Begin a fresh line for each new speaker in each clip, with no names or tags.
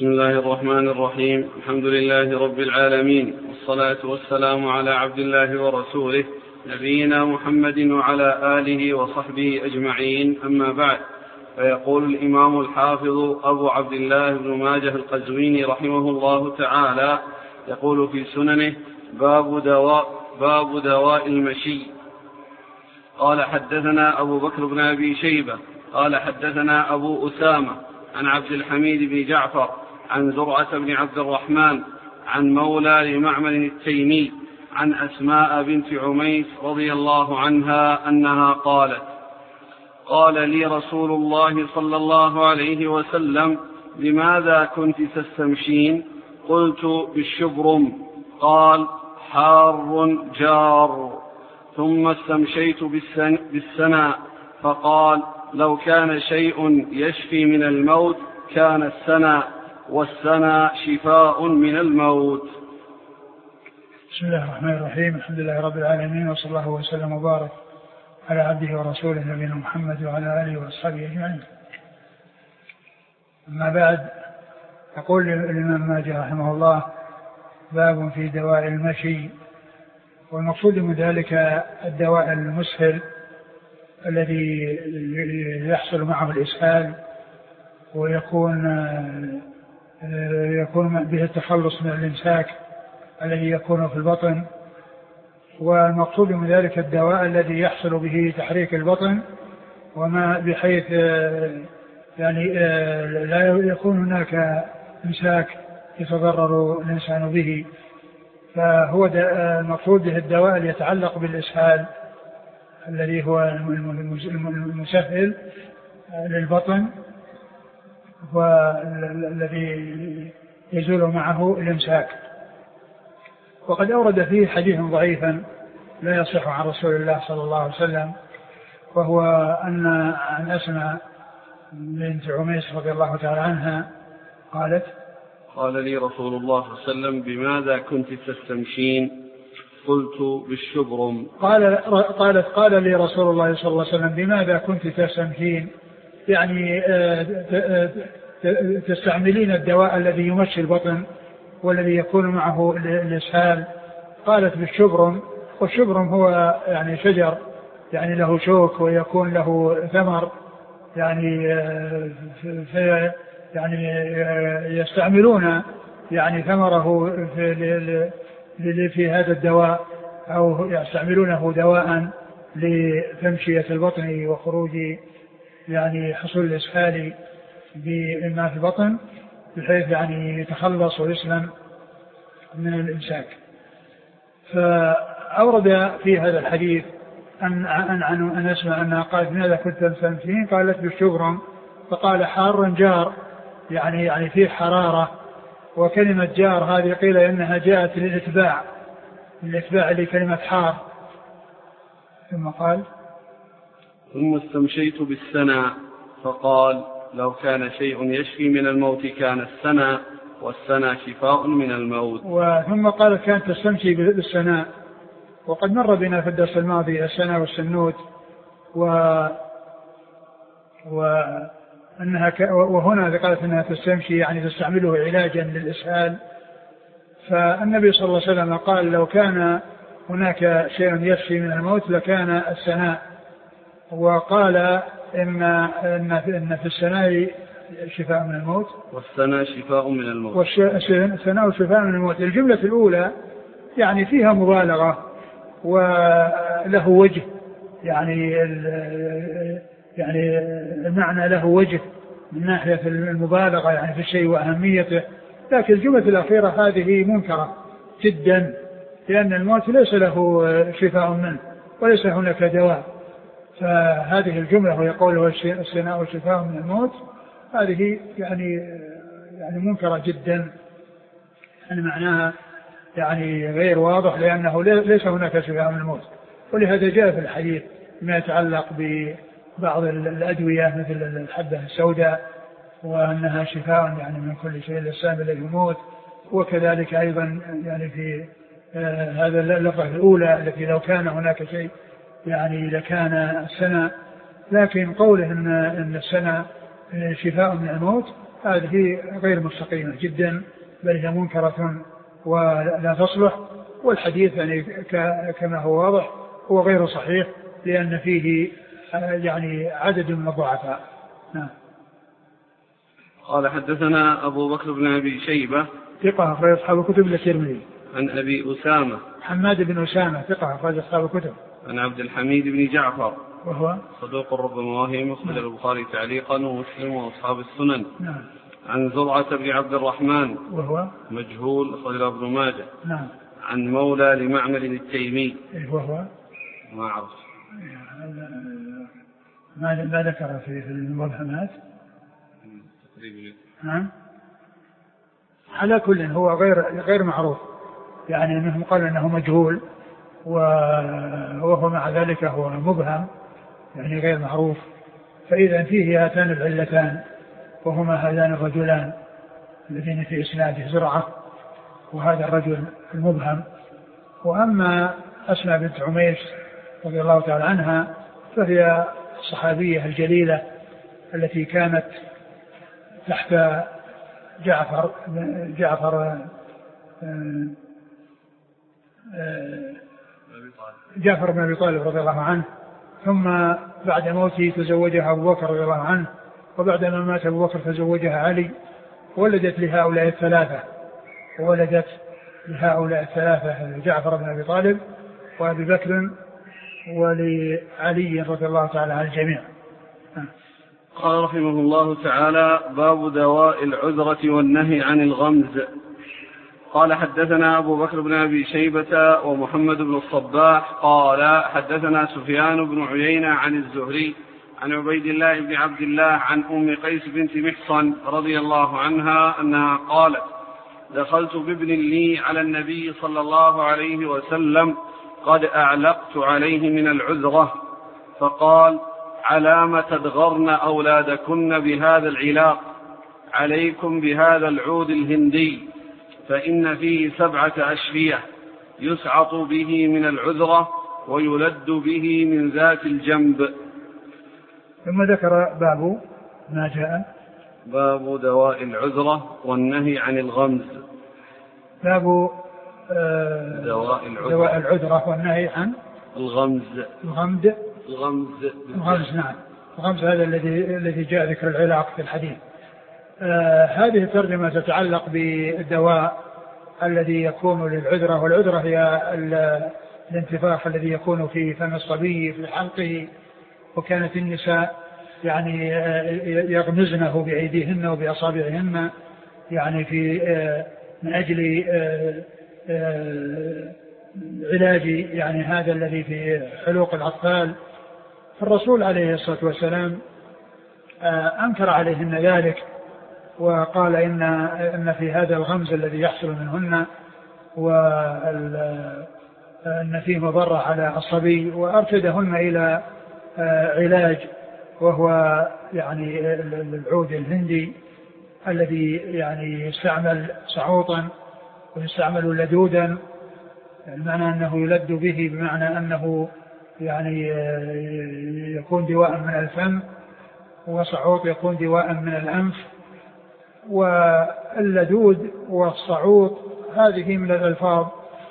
بسم الله الرحمن الرحيم. الحمد لله رب العالمين، والصلاة والسلام على عبد الله ورسوله نبينا محمد وعلى آله وصحبه أجمعين، أما بعد. فيقول الإمام الحافظ أبو عبد الله بن ماجه القزويني رحمه الله تعالى، يقول في سننه: باب دواء المشي. قال: حدثنا أبو بكر بن أبي شيبة قال: حدثنا أبو أسامة عن عبد الحميد بن جعفر عن زرعة بن عبد الرحمن عن مولى لمعمر التيمي عن أسماء بنت عميس رضي الله عنها أنها قالت: قال لي رسول الله صلى الله عليه وسلم: لماذا كنت تستمشين؟ قلت: بالشبرم. قال: حار جار. ثم استمشيت بالسناء، فقال: لو كان شيء يشفي من الموت كان السناء، والسناء شفاء من الموت.
بسم الله الرحمن الرحيم. الحمد لله رب العالمين، وصلى الله وسلم وبارك على عبده ورسوله نبينا محمد وعلى آله وأصحابه أجمعين. أما بعد، يقول الإمام ماجه رحمه الله: باب في دواء المشي. والمقصود من ذلك الدواء المسهل الذي يحصل معه الإسهال، ويكون به التخلص من الإمساك الذي يكون في البطن. والمقصود من ذلك الدواء الذي يحصل به تحريك البطن، وما بحيث لا يكون هناك إمساك يتضرر الإنسان به. فهو المقصود به الدواء اللي يتعلق بالإسهال الذي هو المسهل للبطن، والذي يزول معه الإمساك. وقد أورد فيه حديث ضعيفا لا يصح عن رسول الله صلى الله عليه وسلم، وهو أن عن أسماء بنت عميس رضي الله تعالى عنها قالت:
قال لي رسول الله صلى الله عليه وسلم: بماذا كنت تستمشين؟ قلت: بالشبرم.
قالت: قال لي رسول الله صلى الله عليه وسلم: بماذا كنت تستمشين؟ يعني تستعملين الدواء الذي يمشي البطن والذي يكون معه الإسهال. قالت: بالشبرم. والشبرم هو يعني شجر يعني له شوك ويكون له ثمر، يستعملون يعني ثمره في هذا الدواء، أو يستعملونه دواء لتمشية البطن وخروج يعني حصول الإسهال بما في البطن، بحيث يعني يتخلص ويسلم من الإمساك. فأورد في هذا الحديث أن أسمع أنها قالت: ماذا كنت تستمشين؟ قالت: بالشبرم. فقال: حار جار، يعني فيه حرارة. وكلمة جار هذه قيل إنها جاءت للإتباع لكلمة حار. ثم قال:
ثم استمشيت بالسناء، فقال: لو كان شيء يشفي من الموت كان السناء، والسناء شفاء من الموت.
ثم قال: كانت تستمشي بالسناء. وقد مر بنا في الدرس الماضي السناء والسنوت، وهنا قالت أنها تستمشي يعني تستعمله علاجا للإسهال. فالنبي صلى الله عليه وسلم قال: لو كان هناك شيء يشفي من الموت لكان السناء. وقال إن في السناء شفاء من الموت،
والسناء شفاء من الموت.
والسناء شفاء من الموت. الجملة الأولى يعني فيها مبالغة وله وجه، يعني المعنى له وجه من ناحية المبالغة يعني في الشيء وأهميته. لكن الجملة الأخيرة هذه منكرة جدا، لأن الموت ليس له شفاء منه وليس هناك دواء. فهذه الجملة وهي قوله: السناء شفاء من الموت، هذه يعني منكرة جدا، يعني معناها يعني غير واضح، لأنه ليس هناك شفاء من الموت. ولهذا جاء في الحديث ما يتعلق ببعض الأدوية مثل الحبة السوداء، وأنها شفاء يعني من كل شيء للسام الذي يموت. وكذلك أيضا يعني في هذا اللفظة الأولى التي لو كان هناك شيء يعني لكان السنة. لكن قوله إن السنة شفاء من الموت هذه غير مستقيمة جدا، بل هي منكرة ولا تصلح. والحديث يعني كما هو واضح هو غير صحيح، لأن فيه يعني عدد من الضعفاء. نعم.
قال حدثنا أبو بكر بن أبي شيبة
ثقة أخرج أصحاب الكتب الترمذي.
عن أبي أسامة
حماد بن أسامة ثقة أخرج أصحاب الكتب.
عن عبد الحميد بن جعفر
وهو
صدوق ربما وهم، أخرج البخاري تعليقا ومسلم وأصحاب السنن.
نعم.
عن زرعة بن عبد الرحمن وهو
مجهول،
أخرج ابن ماجه.
نعم.
عن مولى لمعمر التيمي
وهو
ما أعرف
ما ذكر في المبهمات
تقريبا.
نعم. على كل هو غير معروف، يعني انهم قالوا انه مجهول وهو مع ذلك هو مبهم، يعني غير معروف. فإذا فيه هاتان العلتان، وهما هذان الرجلان الذين في إسناده زرعة وهذا الرجل المبهم. وأما أسماء بنت عميس رضي الله تعالى عنها فهي الصحابية الجليلة التي كانت تحت جعفر بن أبي طالب رضي الله عنه، ثم بعد موته تزوجها أبو بكر رضي الله عنه، وبعدما مات أبو بكر تزوجها علي، ولدت لهؤلاء الثلاثة جعفر بن أبي طالب وأبي بكر ولعلي رضي الله تعالى عن الجميع.
قال رحمه الله تعالى: باب دواء العذرة والنهي عن الغمز. قال حدثنا أبو بكر بن أبي شيبة ومحمد بن الصباح قال حدثنا سفيان بن عيينة عن الزهري عن عبيد الله بن عبد الله عن أم قيس بنت محصن رضي الله عنها أنها قالت: دخلت بابن لي على النبي صلى الله عليه وسلم قد أعلقت عليه من العذرة، فقال: علام تدغرن أولادكن بهذا العلاق، عليكم بهذا العود الهندي، فإن فيه 7 أشفية يسعط به من العذرة ويلد به من ذات الجنب.
ثم ذكر باب ما جاء
باب دواء العذرة والنهي عن الغمز.
باب
دواء
العذرة والنهي عن
الغمز.
نعم. الغمز هذا الذي جاء ذكر العلاق في الحديث. هذه الترجمة تتعلق بالدواء الذي يكون للعذرة، والعذرة هي الانتفاخ الذي يكون في فم الصبي في حلقه، وكانت النساء يعني يغمزنه بأيديهن وبأصابعهن، يعني في من أجل علاج يعني هذا الذي في حلوق الأطفال. فالرسول عليه الصلاة والسلام أنكر عليهن ذلك، وقال إن في هذا الغمز الذي يحصل منهن وأن فيه مضرة على الصبي، وأرشدهن إلى علاج وهو يعني العود الهندي الذي يعني يستعمل صعوطا ويستعمل لدودا، المعنى أنه يلد به بمعنى أنه يعني يكون دواء من الفم، وصعوط يكون دواء من الأنف. واللدود والصعوط هذه من الألفاظ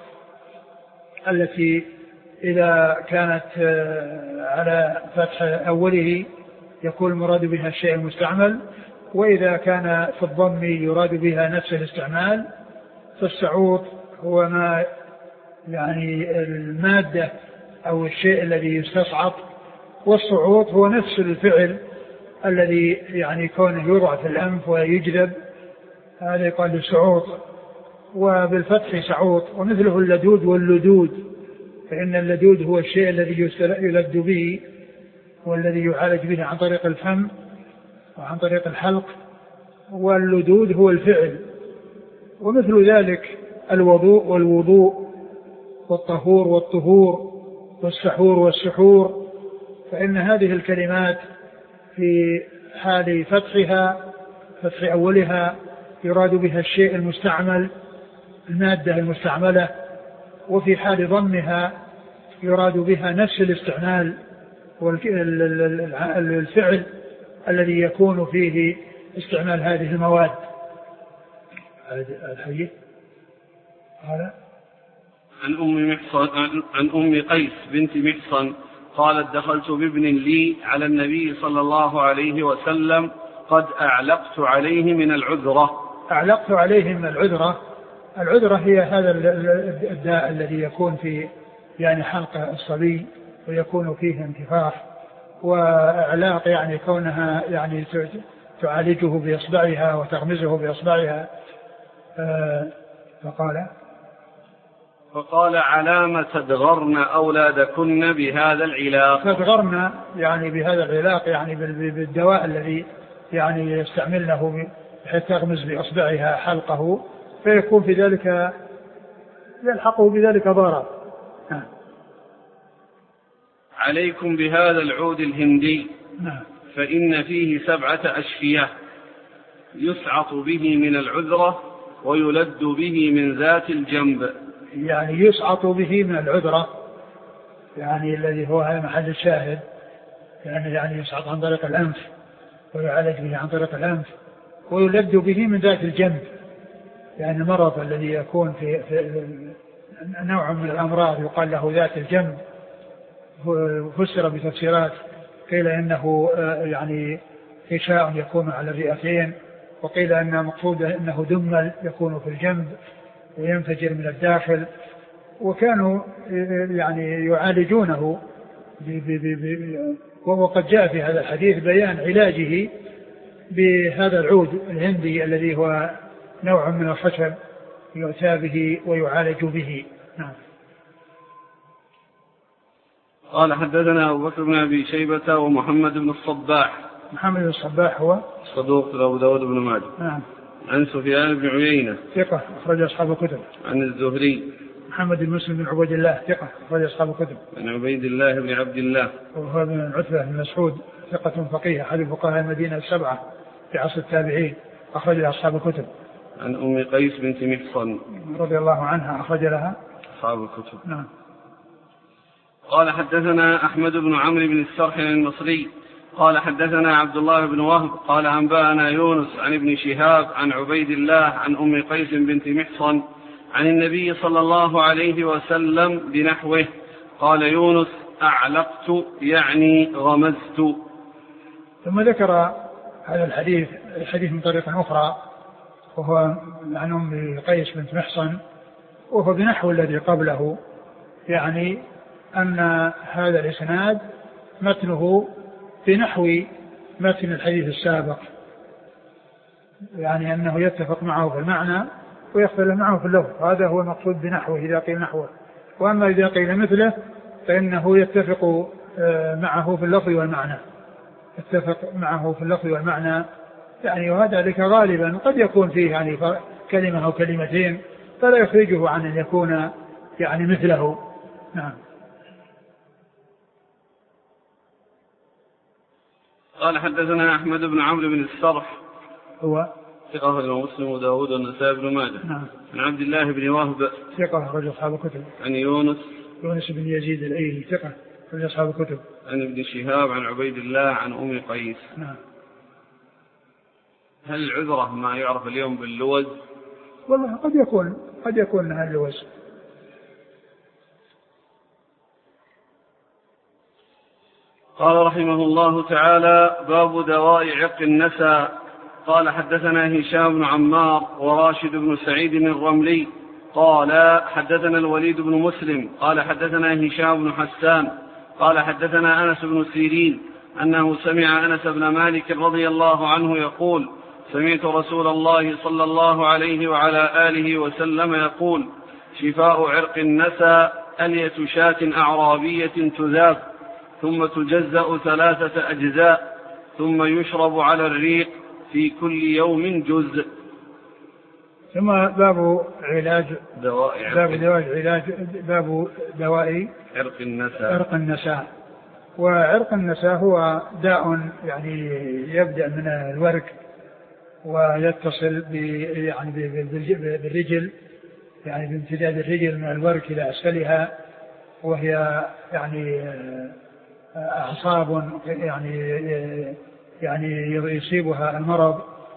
التي إذا كانت على فتح أوله يكون المراد بها الشيء المستعمل، وإذا كان في الضم يراد بها نفس الاستعمال. فالصعوط هو ما يعني المادة أو الشيء الذي يستصعط، والصعوط هو نفس الفعل الذي يعني كونه يوضع في الأنف ويجذب، هذا يقال له صعوط. وبالفتح صعوط. ومثله اللدود واللدود، فإن اللدود هو الشيء الذي يلد به والذي يعالج به عن طريق الفم وعن طريق الحلق، واللدود هو الفعل. ومثل ذلك الوضوء والوضوء، والطهور والطهور، والسحور والسحور. فإن هذه الكلمات في حال فتح أولها يراد بها الشيء المستعمل، المادة المستعملة، وفي حال ضمها يراد بها نفس الاستعمال والفعل الذي يكون فيه استعمال هذه المواد. الحديث قال
عن أم قيس بنت محصن قالت دخلت بابن لي على النبي صلى الله عليه وسلم قد أعلقت عليه من العذرة.
أعلقت عليه من العذرة. العذرة هي هذا الداء الذي يكون في يعني حلق الصبي ويكون فيه انتفاخ، وإعلاق يعني كونها يعني تعالجه بإصبعها وتغمزه بإصبعها.
فقال علام تدغرن أولادكن بهذا العلاق.
تدغرن يعني بهذا العلاق يعني بالدواء الذي يعني يستعملنه بحيث تغمز بإصبعها حلقه، فيكون في ذلك يلحقه بذلك ضرر.
عليكم بهذا العود الهندي فإن فيه 7 أشفية يسعط به من العذرة ويلد به من ذات الجنب.
يعني يسعط به من العذرة يعني الذي هو محل الشاهد، يعني يسعط عن طريق الأنف ويعالج به عن طريق الأنف، ويلد به من ذات الجنب يعني المرض الذي يكون في نوع من الأمراض يقال له ذات الجنب. فسر بتفسيرات، قيل إنه يعني غشاء يكون على الرئتين، وقيل أن مقصوده إنه دمل يكون في الجنب وينفجر من الداخل. وكانوا يعني يعالجونه وقد جاء في هذا الحديث بيان علاجه بهذا العود الهندي الذي هو نوع من الخشب يؤتى به ويعالج به. نعم.
قال حدثنا أبو بكر بن أبي شيبة ومحمد بن الصباح.
محمد بن الصباح هو
صدوق أبو داود بن ماجه.
نعم.
عن سفيان بن عيينة
ثقة أخرج أصحاب الكتب.
عن الزهري.
محمد بن مسلم بن عبيد الله ثقة أخرج أصحاب الكتب.
عن عبيد الله بن عبد الله
وهو بن عتبة بن مسعود ثقة فقيه أحد فقهاء المدينة السبعة في عصر التابعين أخرج أصحاب الكتب.
عن أم قيس بنت محصن
رضي الله عنها أخرج لها
أصحاب الكتب.
نعم.
قال حدثنا أحمد بن عمرو بن السرح المصري قال حدثنا عبد الله بن وهب قال أنبأنا يونس عن ابن شهاب عن عبيد الله عن أم قيس بنت محصن عن النبي صلى الله عليه وسلم بنحوه. قال يونس أعلقت يعني غمزت.
ثم ذكر هذا الحديث من طريقة أخرى وهو عن أم قيس بنت محصن وهو بنحو الذي قبله، يعني أن هذا الإسناد متنه بنحو متن الحديث السابق، يعني أنه يتفق معه في المعنى ويختلف معه في اللفظ. هذا هو المقصود بنحوه إذا قيل نحوه. وأما إذا قيل مثله فإنه يتفق معه في اللفظ والمعنى، يتفق معه في اللفظ والمعنى يعني. وهذا ذلك غالبا قد يكون فيه يعني كلمة أو كلمتين فلا يخرجه عن أن يكون يعني مثله. نعم.
قال حدثنا أحمد بن عمرو بن السرح
هو
ثقة أخرجه مسلم وداود والنسائي بن ماجه.
نعم.
عن عبد الله بن وهب
ثقة أخرج أصحاب الكتب.
عن يونس
بن يزيد الأيلي ثقة أخرج أصحاب الكتب.
عن ابن شهاب عن عبيد الله عن أم قيس.
نعم.
هل العذرة ما يعرف اليوم باللوز؟
والله قد يكون لها اللوز.
قال رحمه الله تعالى باب دواء عرق النسا. قال حدثنا هشام بن عمار وراشد بن سعيد الرملي قال حدثنا الوليد بن مسلم قال حدثنا هشام بن حسان قال حدثنا أنس بن سيرين أنه سمع أنس بن مالك رضي الله عنه يقول سمعت رسول الله صلى الله عليه وعلى آله وسلم يقول شفاء عرق النسا ألية شاة أعرابية تذاب ثم تجزأ 3 أجزاء ثم يشرب على الريق في كل يوم جزء.
ثم باب دواء عرق النساء. وعرق النساء هو داء يعني يبدأ من الورك ويتصل بالرجل، يعني بامتداد الرجل من الورك إلى أسفلها، وهي يعني أعصاب يعني يصيبها المرض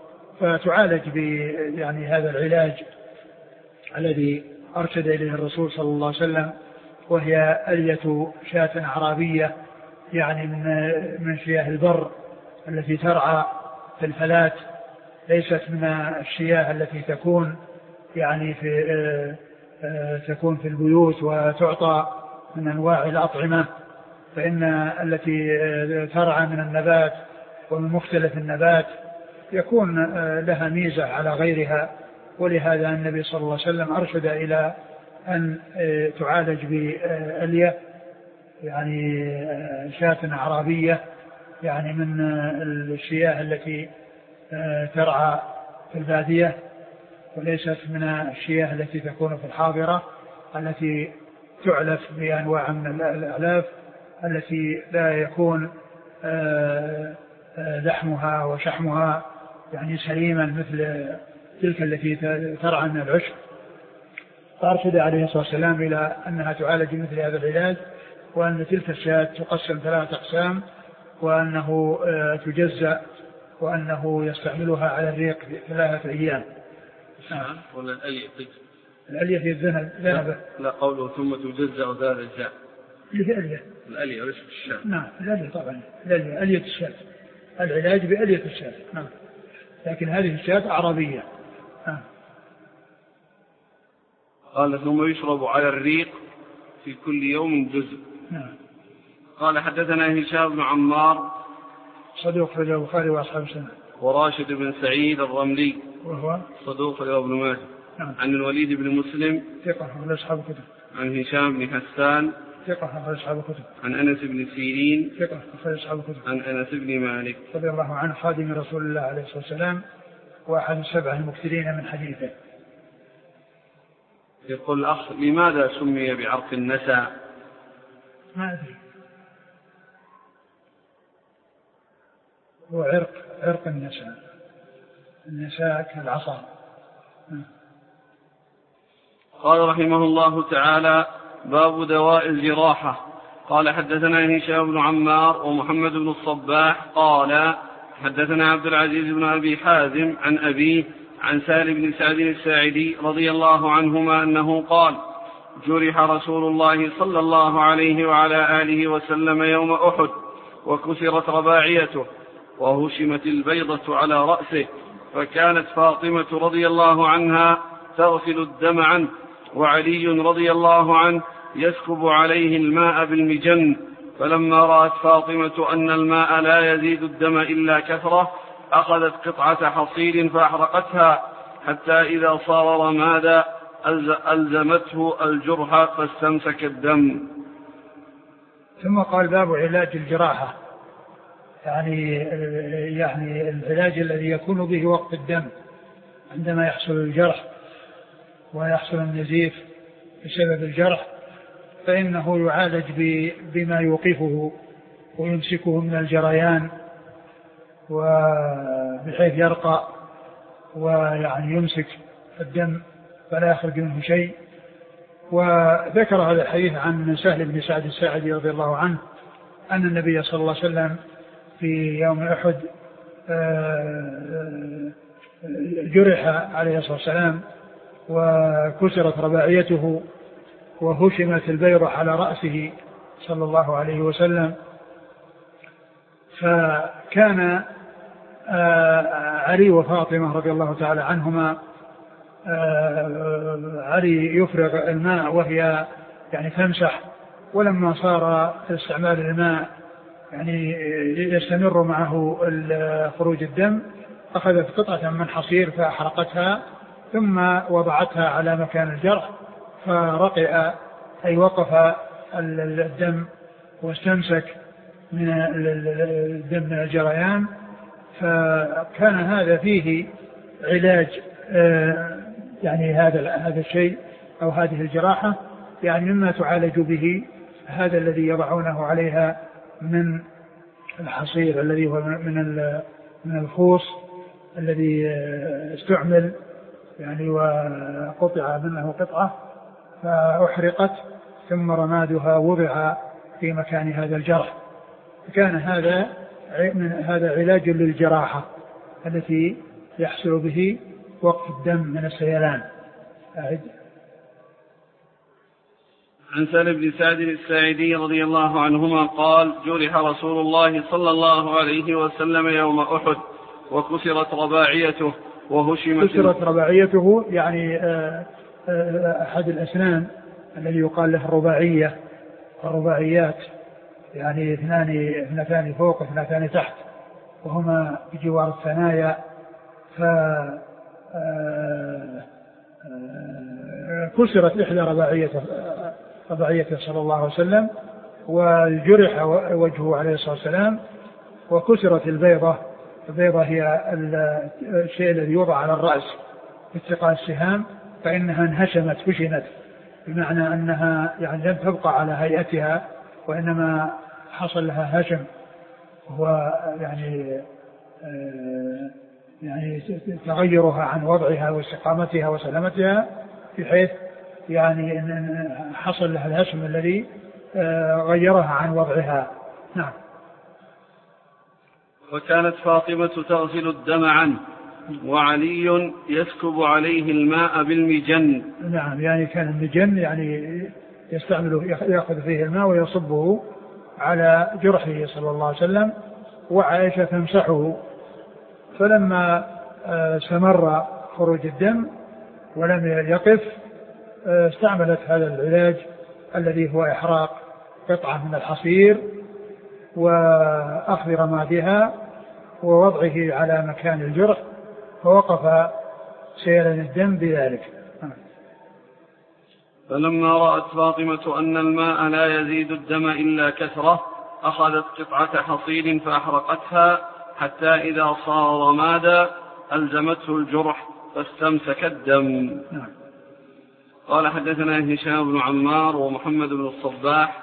فتعالج يعني هذا العلاج الذي أرشد إليه الرسول صلى الله عليه وسلم، وهي ألية شاة أعرابية يعني من شياه البر التي ترعى في الفلات، ليست من الشياه التي تكون يعني تكون في البيوت وتعطى من أنواع الأطعمة، فإن التي ترعى من النبات ومن مختلف النبات يكون لها ميزة على غيرها. ولهذا النبي صلى الله عليه وسلم أرشد إلى أن تعالج بألية يعني شاة أعرابية يعني من الشياه التي ترعى في البادية، وليست من الشياه التي تكون في الحاضرة التي تعلف بأنواع من الأعلاف التي لا يكون لحمها وشحمها يعني سليما مثل تلك التي ترعى من العشب. فأرشد عليه الصلاة والسلام إلى أنها تعالج مثل هذا العلاج، وأن تلك الشاة تقسم 3 أقسام، وأنه تجزأ، وأنه يستعملها على الريق 3 أيام.
ولا الألية؟
الألية في الذنب.
لا قوله ثم تجزأ ذات الجاء. الألية وليس الشاة.
نعم الألية طبعا، الألية ألية الشاة، العلاج بألية الشاة. نعم، لكن هذه الشاة أعرابية.
قال ثم يشرب على الريق في كل يوم جزء. قال حدثنا هشام بن عمار
صدوق أخرجه البخاري وأصحاب السنة.
وراشد بن سعيد الرملي وهو
صدوق
أخرجه ابن ماجه. عن الوليد بن مسلم
ثقة أخرج أصحاب الكتب.
عن هشام بن حسان ثقة
أخرج أصحاب الكتب.
عن أنس بن سيرين
ثقة أخرج أصحاب الكتب.
عن أنس بن مالك
رضي الله عنه خادم رسول الله عليه الصلاة والسلام وأحد 7 المكثرين من حديثه.
يقول الأخ لماذا سمي بعرق النسا؟
ما أدري، هو عرق النساء كالعصا.
قال رحمه الله تعالى باب دواء الجراحة. قال حدثنا هشام بن عمار ومحمد بن الصباح قال حدثنا عبد العزيز بن أبي حازم عن أبيه عن سالم بن سعد الساعدي رضي الله عنهما أنه قال جرح رسول الله صلى الله عليه وعلى آله وسلم يوم أحد وكسرت رباعيته وهشمت البيضة على رأسه، فكانت فاطمة رضي الله عنها تغسل الدم عنه، وعلي رضي الله عنه يسكب عليه الماء بالمجن، فلما رأت فاطمة أن الماء لا يزيد الدم إلا كثرة أخذت قطعة حصير فأحرقتها حتى إذا صار رمادا ألزمته الجرح فاستمسك الدم.
ثم قال باب علاج الجراحة، يعني العلاج الذي يكون به وقت الدم عندما يحصل الجرح ويحصل النزيف بسبب الجرح، فإنه يعالج بما يوقفه ويمسكه من الجريان وبحيث يرقى ويعني يمسك الدم فلا يخرج منه شيء. وذكر هذا الحديث عن سهل بن سعد الساعدي رضي الله عنه أن النبي صلى الله عليه وسلم في يوم أحد جرح عليه الصلاة والسلام وكسرت رباعيته وهشمت البيضة على رأسه صلى الله عليه وسلم، فكان علي وفاطمة رضي الله تعالى عنهما علي يفرغ الماء وهي يعني تمسح، ولما صار استعمال الماء يعني يستمر معه خروج الدم أخذت قطعة من حصير فأحرقتها ثم وضعتها على مكان الجرح فرقئ أي وقف الدم واستمسك من الدم من الجريان. فكان هذا فيه علاج يعني هذا الشيء أو هذه الجراحة يعني مما تعالج به هذا الذي يضعونه عليها من الحصير الذي هو من الخوص الذي استعمل يعني وقطع منه قطعة فأحرقت ثم رمادها وضع في مكان هذا الجرح. كان هذا علاج للجراحة التي يحصل به وقف الدم من السيلان. أعد.
عن سهل بن سعد الساعدي رضي الله عنهما قال جرح رسول الله صلى الله عليه وسلم يوم أحد وكسرت رباعيته وهشمت.
كسرت رباعيته يعني أحد الأسنان الذي يقال له الرباعية، الرباعيات يعني اثنتان فوق اثنتان تحت وهما بجوار الثنايا. كسرت إحدى رباعيته صلى الله عليه وسلم والجرح وجهه عليه الصلاة والسلام وكسرت البيضة. البيضة هي الشيء الذي يوضع على الرأس اتقاء السهام، فإنها انهشمت فشنت، بمعنى أنها يعني لم تبقى على هيئتها وإنما حصل لها هشم، وهو يعني تغيرها عن وضعها واستقامتها وسلامتها، بحيث يعني حصل لها الهشم الذي غيرها عن وضعها. نعم.
وكانت فاطمة تغسل الدم عنه وعلي يسكب عليه الماء بالمجن.
نعم، يعني كان المجن يعني يستعمله، يأخذ فيه الماء ويصبه على جرحه صلى الله عليه وسلم، وعائشة تمسحه. فلما استمر خروج الدم ولم يقف استعملت هذا العلاج الذي هو إحراق قطعة من الحصير وأخذ رمادها ووضعه على مكان الجرح، فوقف سيلان الدم بذلك.
فلما رأت فاطمة أن الماء لا يزيد الدم إلا كثرة أخذت قطعة حصير فأحرقتها حتى إذا صار رمادا ألزمته الجرح فاستمسك الدم. قال حدثنا هشام بن عمار ومحمد بن الصباح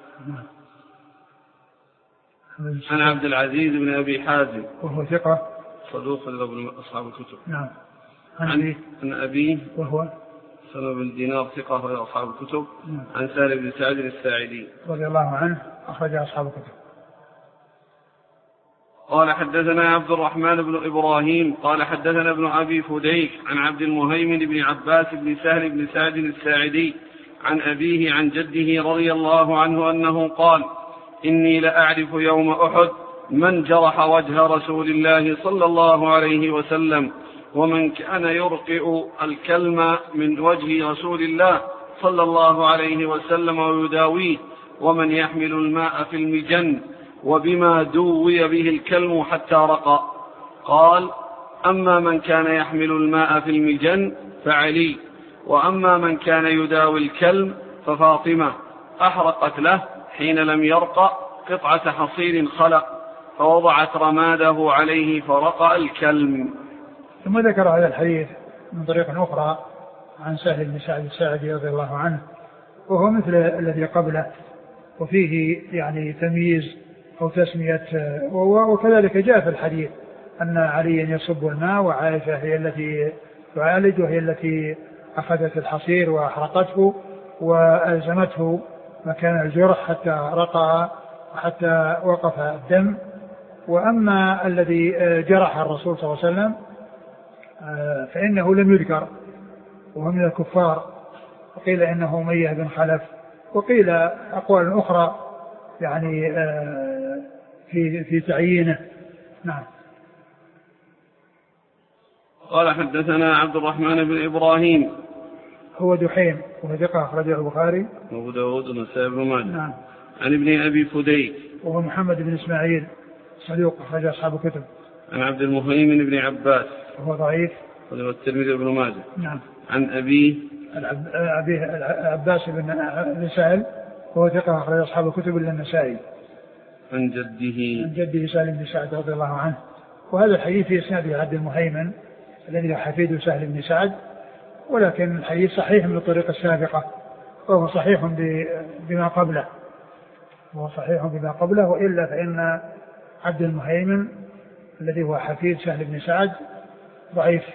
عن عبد العزيز بن أبي حازم
وهو ثقة
صدوق أصحاب الكتب.
نعم.
عن أبيه
وهو
سلمة بن دينار ثقة وهي أصحاب الكتب. عن سهل بن سعد الساعدي
رضي الله عنه أخرج أصحاب الكتب.
قال حدثنا عبد الرحمن بن إبراهيم قال حدثنا ابن أبي فديك عن عبد المهيمن بن عباس بن سهل بن سعد الساعدي عن أبيه عن جده رضي الله عنه أنه قال إني لأعرف يوم أحد من جرح وجه رسول الله صلى الله عليه وسلم ومن كان يرقئ الكلم من وجه رسول الله صلى الله عليه وسلم ويداويه ومن يحمل الماء في المجن وبما دوي به الكلم حتى رقى. قال أما من كان يحمل الماء في المجن فعلي، وأما من كان يداوي الكلم ففاطمة أحرقت له حين لم يرقى قطعة حصير خلق فوضعت رماده عليه فرقى الكلم.
ثم ذكر هذا الحديث من طريق أخرى عن سهل بن سعد الساعدي رضي الله عنه وهو مثل الذي قبله، وفيه يعني تمييز أو تسمية، وكذلك جاء في الحديث أن عليا يصب الماء وعائشة هي التي تعالج وهي التي أخذت الحصير وأحرقته وألزمته مكان الجرح حتى رقى وحتى وقف الدم. وأما الذي جرح الرسول صلى الله عليه وسلم فإنه لم يذكر وهو من الكفار، وقيل إنه أمية بن خلف، وقيل أقوال أخرى يعني في تعيينه. نعم.
قال حدثنا عبد الرحمن بن إبراهيم
هو دحيم وهو ثقة أخرجه البخاري
وأبو داود والنسائي بن ماجه.
نعم.
عن ابن أبي فديك
وهو محمد بن إسماعيل صدوق أخرج أصحاب الكتب.
عن عبد المهيمن بن عباس
وهو ضعيف
والترمذي بن ماجه.
نعم.
عن أبيه
عباس بن سهل وهو ثقة أخرج أصحاب الكتب إلا النسائي.
عن
جده سالم بن سعد رضي الله عنه. وهذا الحديث في إسناده عبد المهيمن الذي حفيده سهل بن سعد، ولكن الحديث صحيح من الطريق السابقة وهو صحيح بما قبله، وإلا فإن عبد المهيمن الذي هو حفيد سهل بن سعد ضعيف.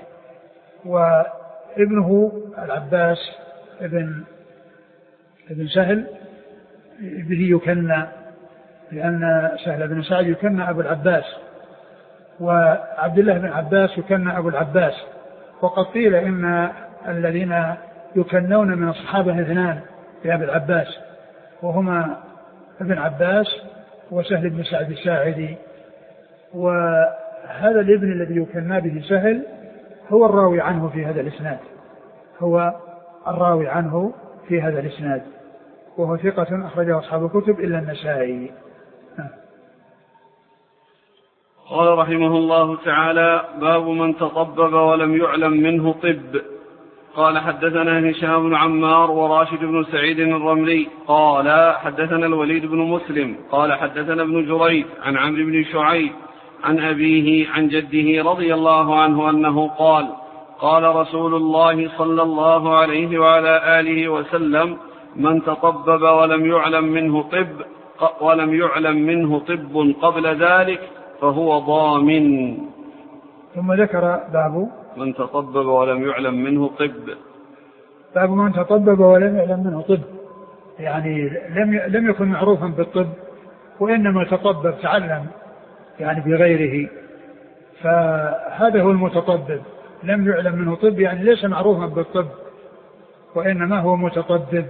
وابنه العباس ابن سهل به يكنى، لأن سهل بن سعد يكنى أبو العباس، وعبد الله بن عباس يكنى أبو العباس. وقد قيل إن الذين يكنون من الصحابة اثنان بأبي العباس، وهما ابن عباس وسهل بن سعد الساعدي. وهذا الابن الذي يكنى به سهل هو الراوي عنه في هذا الإسناد، هو الراوي عنه في هذا الإسناد، وهو ثقة أخرجه أصحاب الكتب إلا النسائي.
قال رحمه الله تعالى: باب من تطبب ولم يعلم منه طب. قال: حدثنا هشام بن عمار وراشد بن سعيد الرملي قال: حدثنا الوليد بن مسلم قال: حدثنا ابن جريج عن عمرو بن شعيب عن أبيه عن جده رضي الله عنه أنه قال: قال رسول الله صلى الله عليه وعلى آله وسلم: من تطبب ولم يعلم منه طب قبل ذلك فهو ضامن.
ثم ذكر باب
من تطبب ولم يعلم منه طب.
باب من تطبب ولم يعلم منه طب، يعني لم يكن معروفا بالطب، وإنما تطبب تعلم يعني بغيره، فهذا هو المتطبب. لم يعلم منه طب يعني ليس معروفا بالطب، وإنما هو متطبب.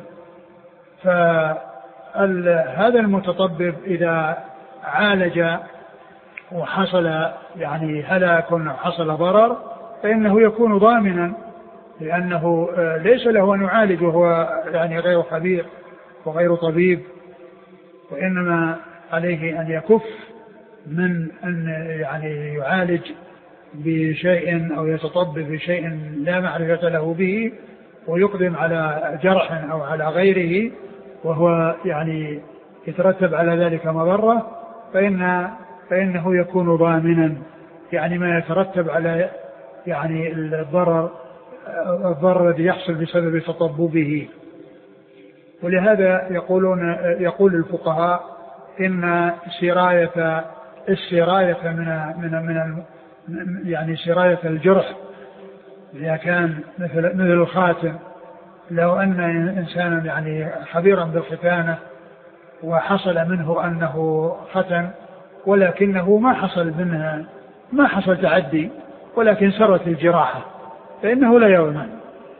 فهذا المتطبب إذا عالج وحصل يعني هلاك وحصل ضرر فإنه يكون ضامنا، لأنه ليس له أن يعالج وهو يعني غير خبير وغير طبيب، وإنما عليه أن يكف من أن يعني يعالج بشيء أو يتطبب بشيء لا معرفة له به، ويقدم على جرح أو على غيره وهو يعني يترتب على ذلك مضرة، فإنه يكون ضامنا، يعني ما يترتب على يعني الضرر الذي يحصل بسبب تطببه. ولهذا يقول الفقهاء إن السراية من يعني سراية الجرح إذا كان مثل الخاتم، لو أن إنسانا يعني خبيرا بالختانة وحصل منه أنه ختن ولكنه ما حصل تعدي ولكن سرت الجراحة فإنه لا يضمن،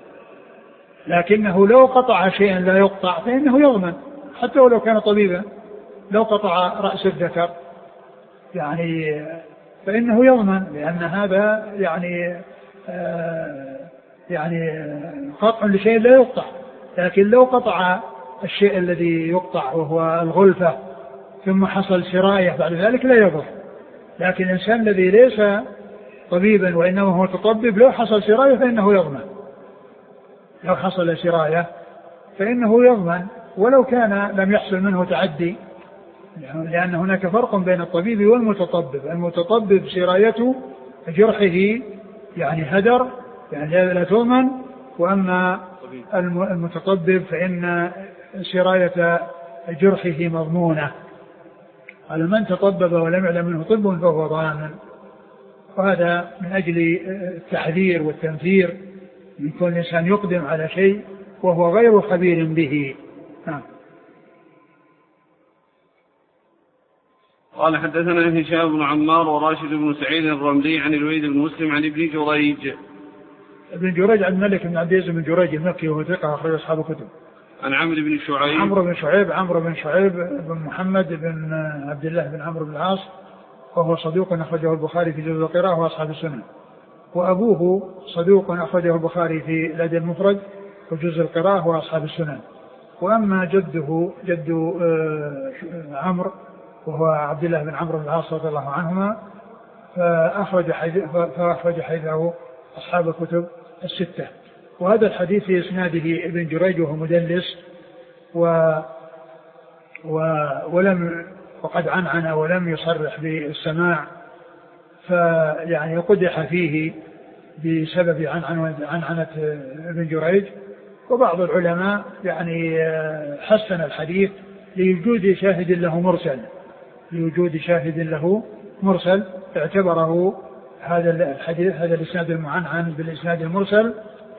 لكنه لو قطع شيئا لا يقطع فإنه يضمن، حتى ولو كان طبيبا. لو قطع رأس الذكر يعني فإنه يضمن، لأن هذا يعني قطع لشيء لا يقطع. لكن لو قطع الشيء الذي يقطع وهو الغلفة ثم حصل سراية بعد ذلك لا يضر. لكن الإنسان الذي ليس طبيبا وإنما هو تطبب لو حصل سراية فإنه يضمن، لو حصل سراية فإنه يضمن ولو كان لم يحصل منه تعدي، لأن هناك فرق بين الطبيب والمتطبب. المتطبب سرايته جرحه يعني هدر يعني لا تضمن، وأما المتطبب فإن سراية جرحه مضمونة. على من تطبب ولم يعلم منه طب فهو ضامن. وهذا من أجل التحذير والتنفير من كل إنسان يقدم على شيء وهو غير خبير به.
قال: حدثنا هشام بن عمار وراشد بن سعيد الرملي عن الوليد بن مسلم عن ابن جريج.
ابن جريج عن ملك بن عبد العزيز بن جريج المكي وهو ثقة أخرج أصحاب الكتب.
عن عمرو بن شعيب.
عمرو بن شعيب بن محمد بن عبد الله بن عمرو بن العاص وهو صدوق أخرجه البخاري في جزء القراءة وأصحاب السنن. وأبوه صدوق أخرجه البخاري في الأدب المفرد وجزء القراءة وأصحاب السنن. وأما جد عمرو وهو عبد الله بن عمرو بن العاص رضي الله عنهما فأخرج حديثه أصحاب الكتب الستة. وهذا الحديث في إسناده ابن جريج وهو مدلس وقد عنعن ولم يصرح بالسماع، فيعني قدح فيه بسبب عنعنة ابن جريج. وبعض العلماء يعني حسن الحديث لوجود شاهد له مرسل، اعتبره هذا الحديث هذا الإسناد المعنعن بالإسناد المرسل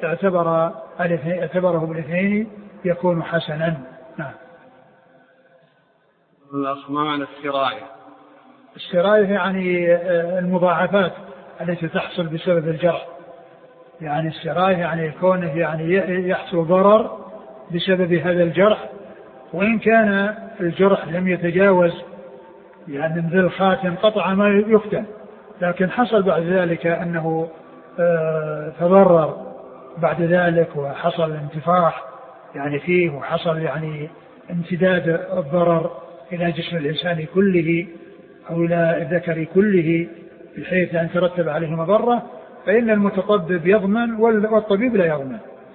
اعتبره بالاثنين يكون حسنا. نعم.
الأصمام عن
السراية يعني المضاعفات التي تحصل بسبب الجرح. يعني السراية يعني كونه يعني يحصل ضرر بسبب هذا الجرح، وإن كان الجرح لم يتجاوز يعني من ذي الخاتم قطع ما يقتل، لكن حصل بعد ذلك أنه تضرر بعد ذلك وحصل انتفاخ يعني فيه، وحصل يعني امتداد الضرر إلى جسم الإنسان كله أو إلى الذكر كله بحيث أن ترتب عليه مضرة، فإن المتطبب يضمن والطبيب لا يضمن.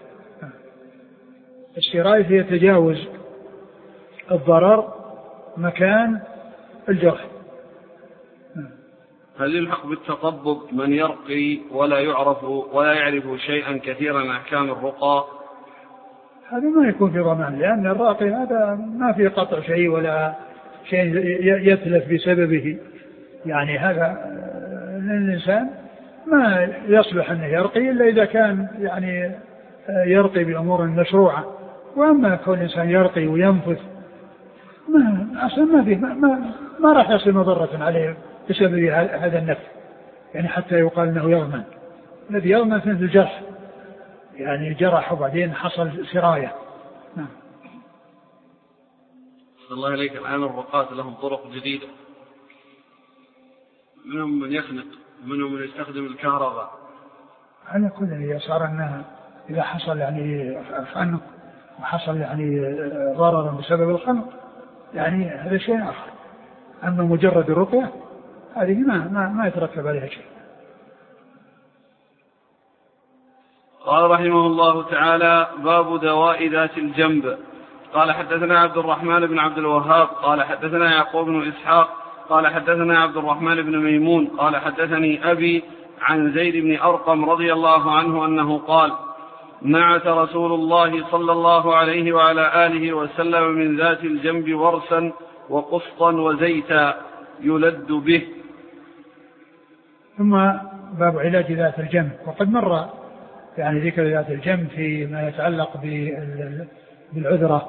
السراية هي تجاوز الضرر مكان الجرح.
هل يلحق بالتطبب من يرقي ولا يعرف شيئا كثيرا عن أحكام الرقى؟
هذا ما يكون في ضمان، لأن الراقي هذا ما في قطع شيء ولا شيء يتلف بسببه. يعني هذا الإنسان ما يصلح أنه يرقي إلا إذا كان يعني يرقي بأمور مشروعة. وأما كون الإنسان يرقي وينفث ما راح يصل مضرة عليه بسبب هذا النفث، يعني حتى يقال أنه يضمن. الذي يضمن في الجرح، يعني جرح وبعدين حصل سراية. نعم.
صلى الله عليك. الآن الرقاة لهم طرق جديدة، منهم من يخنق ومنهم من يستخدم الكهرباء.
على كل صار أنها إذا حصل يعني خنق وحصل يعني ضرر بسبب الخنق يعني هذا شيء آخر. أما مجرد الرقية هذه ما يترتب عليها شيء.
قال رحمه الله تعالى: باب دواء ذات الجنب. قال حدثنا عبد الرحمن بن عبد الوهاب قال حدثنا يعقوب بن إسحاق قال حدثنا عبد الرحمن بن ميمون قال حدثني أبي عن زيد بن أرقم رضي الله عنه أنه قال: نعت رسول الله صلى الله عليه وعلى آله وسلم من ذات الجنب ورسا وقسطا وزيتا يلد به.
ثم باب علاج ذات الجنب. وقد مر يعني ذكر ذات الجنب فيما يتعلق بالعذرة،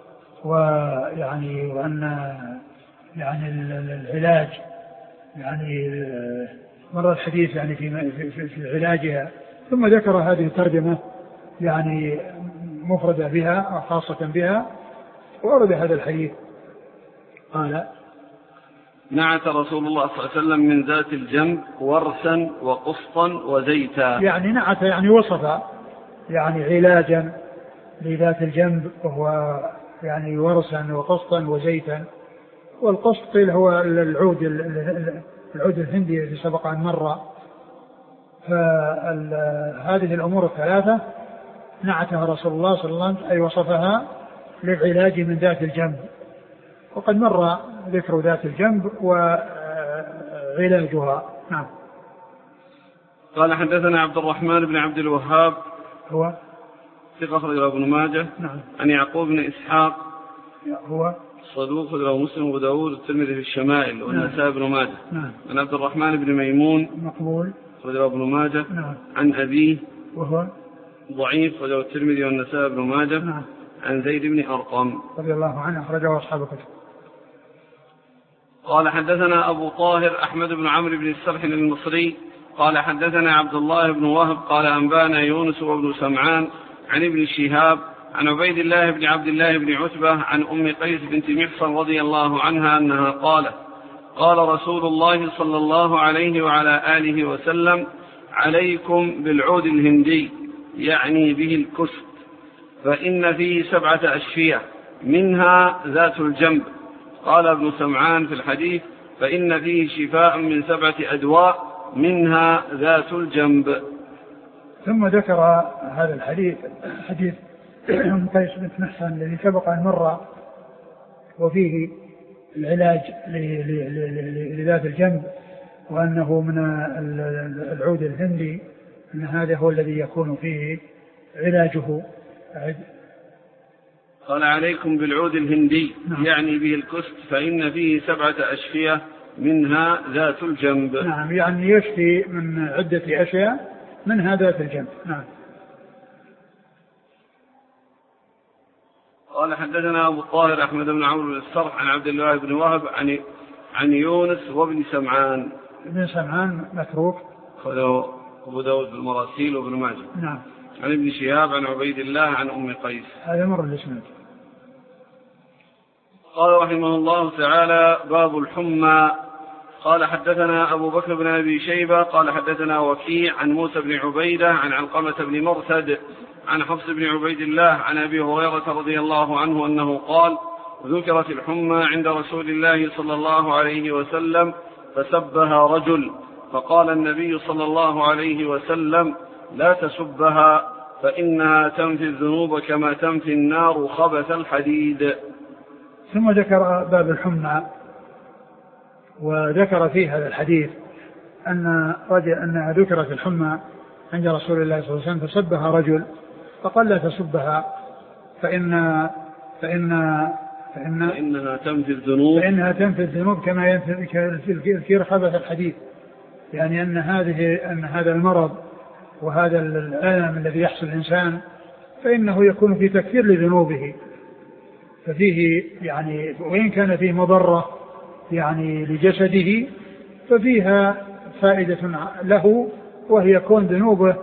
ويعني وأن يعني العلاج يعني مر الحديث يعني في علاجها. ثم ذكر هذه الترجمة يعني مفردة بها أو خاصة بها، وورد هذا الحديث. قال:
نعت رسول الله صلى الله عليه وسلم من ذات الجنب ورسا وقسطا وزيتا.
يعني نعت يعني وصف يعني علاجا لذات الجنب، وهو يعني ورسا وقسطا وزيتا. والقسط قيل هو العود الهندي الذي سبق أن مر. فهذه الأمور الثلاثة نعتها رسول الله صلى الله عليه وسلم، أي وصفها للعلاج من ذات الجنب. وقد مر ذكر ذات الجنب وعلاجها. نعم.
قال حدثنا عبد الرحمن بن عبد الوهاب
هو
ثقة أخرجه ابن ماجه.
نعم.
عن يعقوب بن إسحاق
هو
صدوق أخرجه مسلم وأبو داود والترمذي في الشمائل والنسائي بن ماجه.
نعم.
عن عبد الرحمن بن ميمون
مقبول
أخرجه ابن ماجه.
نعم.
عن أبيه
وهو
ضعيف أخرجه الترمذي والنسائي بن ماجه.
نعم.
عن زيد بن أرقم
رضي الله عنه أخرجه أصحاب الكتب.
قال حدثنا أبو طاهر أحمد بن عمرو بن السرح المصري قال حدثنا عبد الله بن وهب قال أنبانا يونس وابن سمعان عن ابن شهاب عن عبيد الله بن عبد الله بن عتبة عن أم قيس بنت محصن رضي الله عنها أنها قالت: قال رسول الله صلى الله عليه وعلى آله وسلم: عليكم بالعود الهندي، يعني به الكست، فإن فيه 7 أشفية منها ذات الجنب. قال ابن سمعان في الحديث: فإن فيه شفاء من 7 أدواء منها ذات الجنب.
ثم ذكر هذا الحديث، حديث أم قيس بنت محصن الذي سبق أن مر، وفيه العلاج لذات الجنب، وأنه من العود الهندي، أن هذا هو الذي يكون فيه علاجه.
قال: عليكم بالعود الهندي، يعني به الكست، فإن فيه 7 أشفية منها ذات الجنب.
نعم، يعني يشفي من عدة أشياء منها ذات الجنب. نعم.
قال حدثنا أبو الطاهر أحمد بن عمرو بن السرح عن عبد الله بن وهب عن عن يونس وابن سمعان.
ابن سمعان متروك،
خذوا أبو داود بالمراسيل وابن ماجه.
نعم.
عن ابن شهاب عن عبيد الله عن أم قيس.
هذا مر الاسناد.
قال رحمه الله تعالى: باب الحمى. قال حدثنا أبو بكر بن أبي شيبة قال حدثنا وكيع عن موسى بن عبيدة عن علقمة بن مرثد عن حفص بن عبيد الله عن أبي هريرة رضي الله عنه أنه قال: ذكرت الحمى عند رسول الله صلى الله عليه وسلم فسبها رجل، فقال النبي صلى الله عليه وسلم: لا تسبها فإنها تنفي الذنوب كما تنفي النار خبث الحديد.
ثم ذكر باب الحمى، وذكر فيه هذا الحديث أن ذكرت الحمى عند رسول الله صلى الله عليه وسلم فسبها رجل، فقال: لا تسبها فإنها
تنفي
الذنوب كما ينفي الكير خبث الحديد، يعني أن هذا المرض وهذا الألم الذي يحصل الإنسان فإنه يكون في تكفير لذنوبه، ففيه يعني وإن كان فيه مضرة يعني لجسده ففيها فائدة له، وهي كون ذنوبه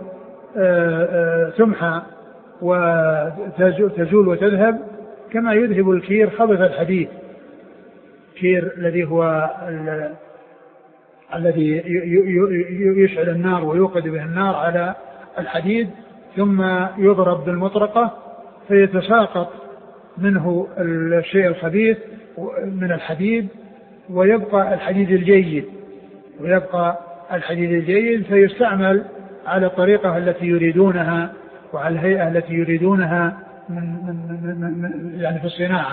تمحى وتزول وتذهب كما يذهب الكير خبث الحديد. كير الذي هو الذي يشعل النار ويوقد به النار على الحديد ثم يضرب بالمطرقة فيتساقط منه الشيء الخبيث من الحديد ويبقى الحديد الجيد فيستعمل على الطريقة التي يريدونها وعلى الهيئة التي يريدونها يعني في الصناعة.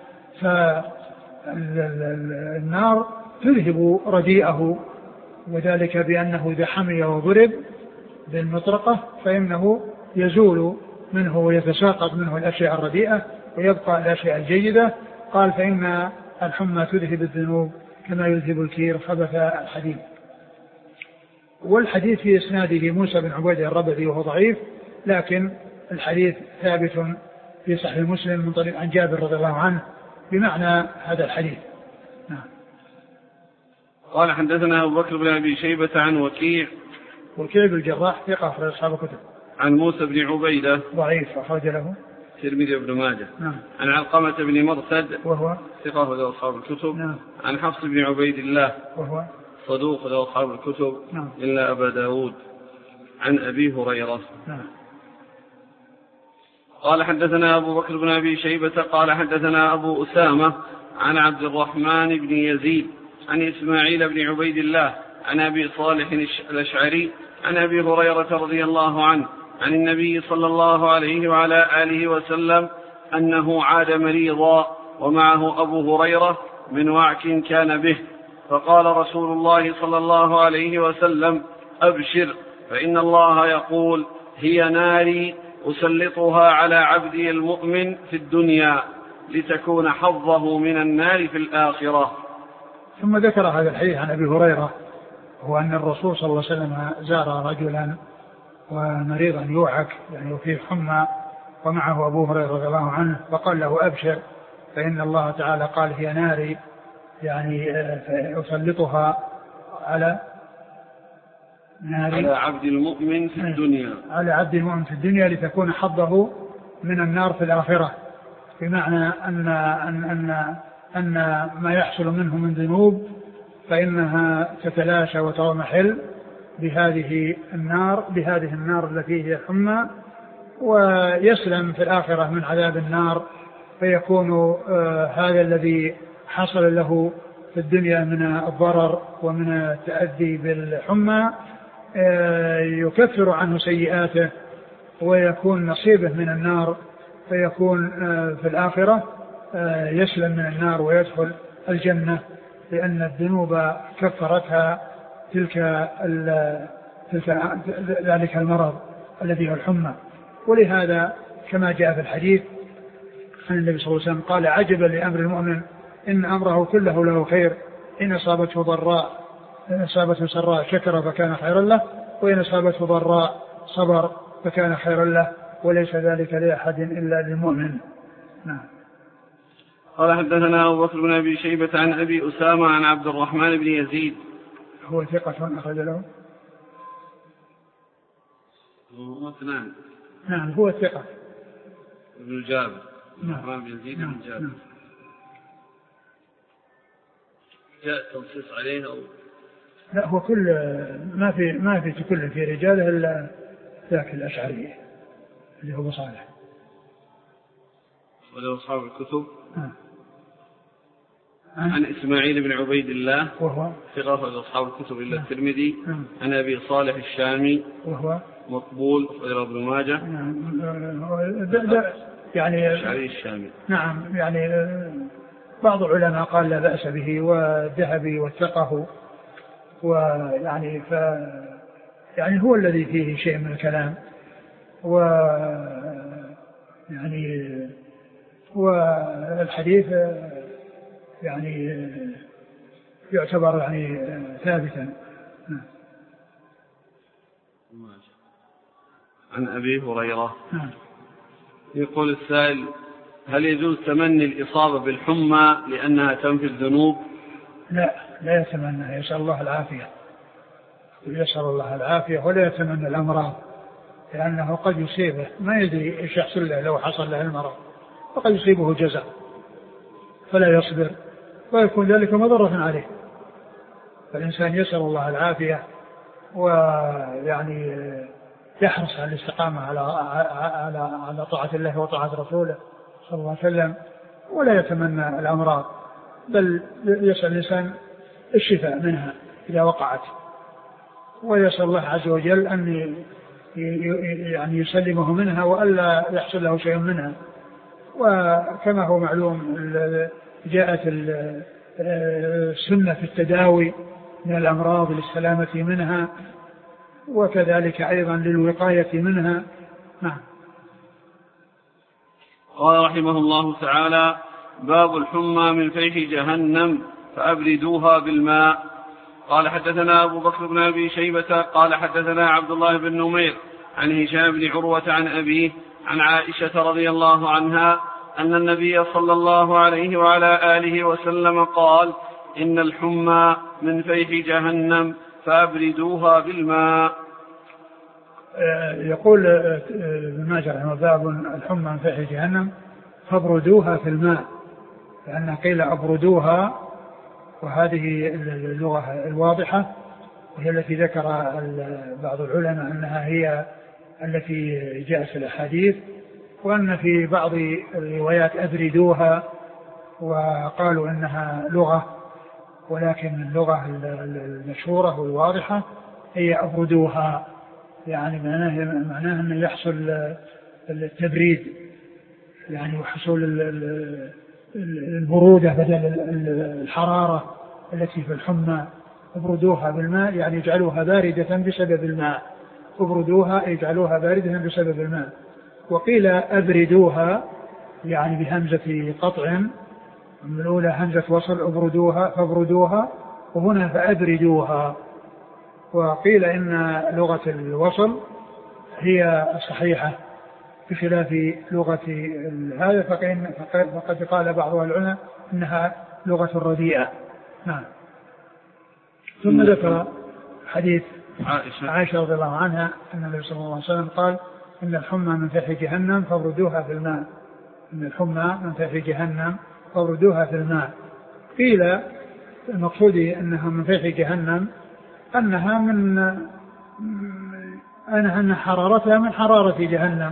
فالنار تذهب رديئه، وذلك بأنه إذا حمي وضرب بالمطرقة فإنه يزول منه ويتساقط منه الأشياء الرديئة ويبقى الأشياء الجيدة. قال: فإن الحمى تذهب الذنوب كما يذهب الكير خبث الحديد. والحديث في إسناده موسى بن عبيدة الربذي وهو ضعيف، لكن الحديث ثابت في صحيح مسلم من طريق عن جابر رضي الله عنه بمعنى هذا الحديث. نعم.
قال حدثنا أبو بكر بن أبي شيبة عن وكيع
بن الجراح ثقة أخرج أصحاب الكتب.
عن موسى بن عبيدة
ضعيف أخرج له
الترمذي وابن ماجه.
نعم.
عن علقمة بن مرثد
وهو
ثقة أخرج أصحاب الكتب.
نعم.
عن حفص بن عبيد الله
وهو
صدوق أخرج أصحاب الكتب.
نعم.
إلا أبا داود. عن أبي هريرة.
نعم.
قال حدثنا أبو بكر بن أبي شيبة قال حدثنا أبو أسامة عن عبد الرحمن بن يزيد عن إسماعيل بن عبيد الله عن أبي صالح الأشعري عن أبي هريرة رضي الله عنه عن النبي صلى الله عليه وعلى آله وسلم أنه عاد مريضا ومعه أبو هريرة من وعك كان به، فقال رسول الله صلى الله عليه وسلم: أبشر، فإن الله يقول: هي ناري أسلطها على عبدي المؤمن في الدنيا لتكون حظه من النار في الآخرة.
ثم ذكر هذا الحديث عن أبي هريرة، هو أن الرسول صلى الله عليه وسلم زار رجلا ومريضا يوعك يعني وفيه حمى ومعه أبو هريرة رضي الله عنه، فقال له: أبشر، فإن الله تعالى قال: هي ناري يعني أسلطها على
عبد المؤمن في الدنيا،
على عبد المؤمن في الدنيا لتكون حظه من النار في الآخرة، بمعنى أن ما يحصل منه من ذنوب فإنها تتلاشى وتضمحل بهذه النار التي هي الحمى، ويسلم في الآخرة من عذاب النار، فيكون هذا الذي حصل له في الدنيا من الضرر ومن التأذي بالحمى يكفر عنه سيئاته ويكون نصيبه من النار، فيكون في الآخرة يسلم من النار ويدخل الجنة، لأن الذنوب كفرتها ذلك المرض الذي هو الحمى. ولهذا كما جاء في الحديث عن النبي صلى الله عليه وسلم قال: عجبا لأمر المؤمن إن أمره كله له خير، إن أصابته سراء شكر فكان خيرا له، وإن أصابته ضراء صبر فكان خيرا له، وليس ذلك لأحد إلا للمؤمن. نعم.
قال حدثنا أبو بكر بن أبي شيبة عن أبي أسامة عن عبد الرحمن بن يزيد.
هو ثقة أخرج له. نعم هو ثقة.
ابن جابر. الرحمن بن يزيد بن جابر. جاء تنصيص عليه أو
لا هو كل ما في كل في رجاله إلا ذاك الأشعري اللي هو صالح.
وله أصحاب الكتب. عن إسماعيل بن عبيد الله
وهو
ثقة أصحاب الكتب إلا الترمذي. عن أبي صالح الشامي
وهو
مقبول أخرجه ابن ماجه.
يعني
الشامي.
نعم يعني بعض العلماء قال لا بأس به والذهبي وثقه ويعني يعني هو الذي فيه شيء من الكلام يعني والحديث يعني يعتبر يعني ثابتا.
عن أبي هريرة يقول السائل: هل يجوز تمني الإصابة بالحمى لأنها تنفي الذنوب؟
لا يتمنى، يسأل الله العافية، يسأل الله العافية ولا يتمنى الأمراض، لأنه قد يصيبه ما يدري إيش يحصل له لو حصل له المرض، وقد يصيبه جزع فلا يصبر ويكون ذلك مضرة عليه. فالإنسان يسأل الله العافية ويعني يحرص على الاستقامة على طاعة الله وطاعة رسوله صلى الله عليه وسلم، ولا يتمنى الأمراض، بل يسأل الإنسان الشفاء منها إذا وقعت، ويسأل الله عز وجل أن يعني يسلمه منها وألا يحصل له شيء منها. وكما هو معلوم جاءت السنة في التداوي من الأمراض للسلامة منها، وكذلك أيضا للوقاية منها. نعم.
قال رحمه الله تعالى: باب الحمى من فيح جهنم فأبردوها بالماء. قال حدثنا أبو بكر بن أبي شيبة قال حدثنا عبد الله بن نمير عن هشام بن عروة عن أبيه عن عائشة رضي الله عنها أن النبي صلى الله عليه وعلى آله وسلم قال: إن الحمى من فيح جهنم فأبردوها بالماء.
يقول ابن ماجه: باب الحمى من فيح جهنم فابردوها في الماء، لأن قيل أبردوها، وهذه اللغة الواضحة وهي التي ذكر بعض العلماء أنها هي التي جاءت في الأحاديث، وأن في بعض الروايات أبردوها، وقالوا أنها لغة، ولكن اللغة المشهورة والواضحة هي أبردوها، يعني معناه أن يحصل التبريد، يعني وحصول البرودة بدل الحرارة التي في الحمى. أبردوها بالماء يعني اجعلوها باردة بسبب الماء، أبردوها اجعلوها باردة بسبب الماء. وقيل أبردوها يعني بهمزة قطع، من الأولى همزة وصل أبردوها فابردوها، وهنا فأبردوها. وقيل إن لغة الوصل هي الصحيحة بخلاف لغة هذا، فقد قال بعض العلماء إنها لغة الرديئة. نعم. ثم ذكر حديث عائشة رضي الله عنها أن النبي صلى الله عليه وسلم قال: إن الحمى من فيح جهنم فابردوها في الماء. إن الحمى من فيح جهنم فابردوها في الماء. قيل المقصود أنها من فيح جهنم أن حرارتها من حرارة جهنم،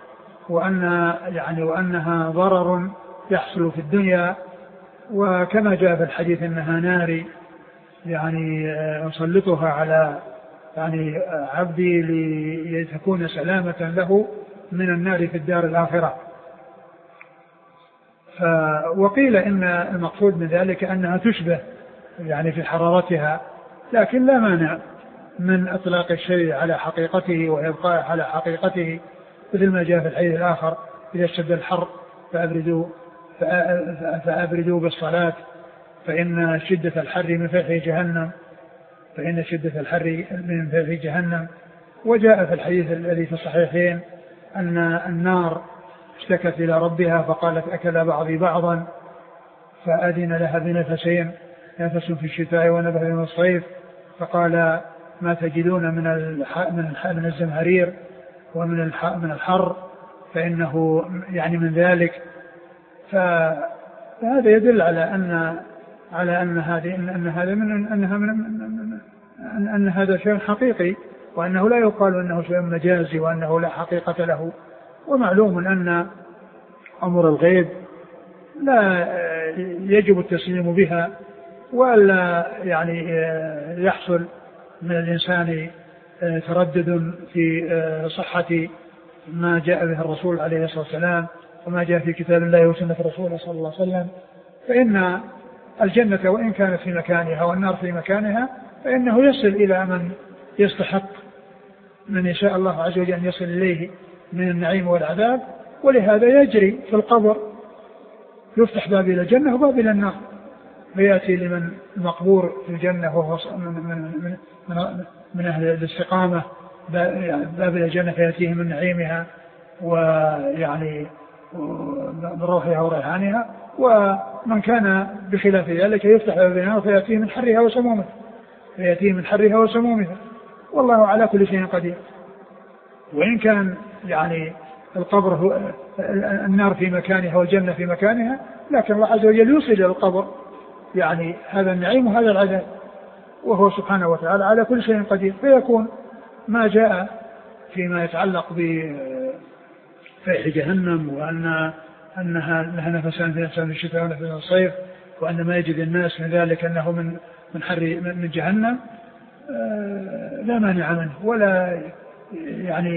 وأنها ضرر يحصل في الدنيا، وكما جاء في الحديث أنها ناري، يعني أسلطها على يعني عبدي لتكون سلامة له من النار في الدار الآخرة. وقيل إن المقصود من ذلك أنها تشبه يعني في حرارتها، لكن لا مانع من إطلاق الشيء على حقيقته وإبقاء على حقيقته، مثل ما جاء في الحديث الآخر: إذا اشتد الحر فأبردوا بالصلاة فإن شدة الحر من فيح جهنم، فإن شدة الحر من فيح جهنم. وجاء في الحديث الذي في الصحيحين أن النار اشتكت إلى ربها فقالت: أكل بعضي بعضا، فأذن لها بنفسين، نفس في الشتاء ونفس في الصيف، فقال ما تجدون من الزمهرير ومن الحر فإنه يعني من ذلك. فهذا يدل على أن هذا شيء حقيقي، وأنه لا يقال أنه شيء مجازي وأنه لا حقيقة له. ومعلوم أن أمر الغيب لا يجب التسليم بها، ولا يعني يحصل من الإنسان تردد في صحة ما جاء به الرسول عليه الصلاة والسلام وما جاء في كتاب الله وسنة رسوله صلى الله عليه وسلم. فإن الجنة وإن كانت في مكانها والنار في مكانها فإنه يصل إلى من يستحق، من يشاء الله عز وجل أن يصل إليه من النعيم والعذاب. ولهذا يجري في القبر، يفتح باب إلى الجنة وباب إلى النار، فيأتي لمن المقبور في الجنة وهو من أهل الاستقامة باب إلى الجنة فيأتيه من نعيمها ويعني بروحها وريحانها، ومن كان بخلاف ذلك يفتح باب النار فيأتيه من حرها وسمومها. والله على كل شيء قدير. وإن كان يعني القبر النار في مكانها والجنة في مكانها، لكن الله عز وجل يوصل إلى القبر يعني هذا النعيم وهذا العذاب، وهو سبحانه وتعالى على كل شيء قدير. فيكون ما جاء فيما يتعلق بفيح جهنم وأنها لها نفسان في الشتاء ونفس في الصيف، وأن ما يجد الناس من ذلك أنه من جهنم، لا مانع منه، ولا يعني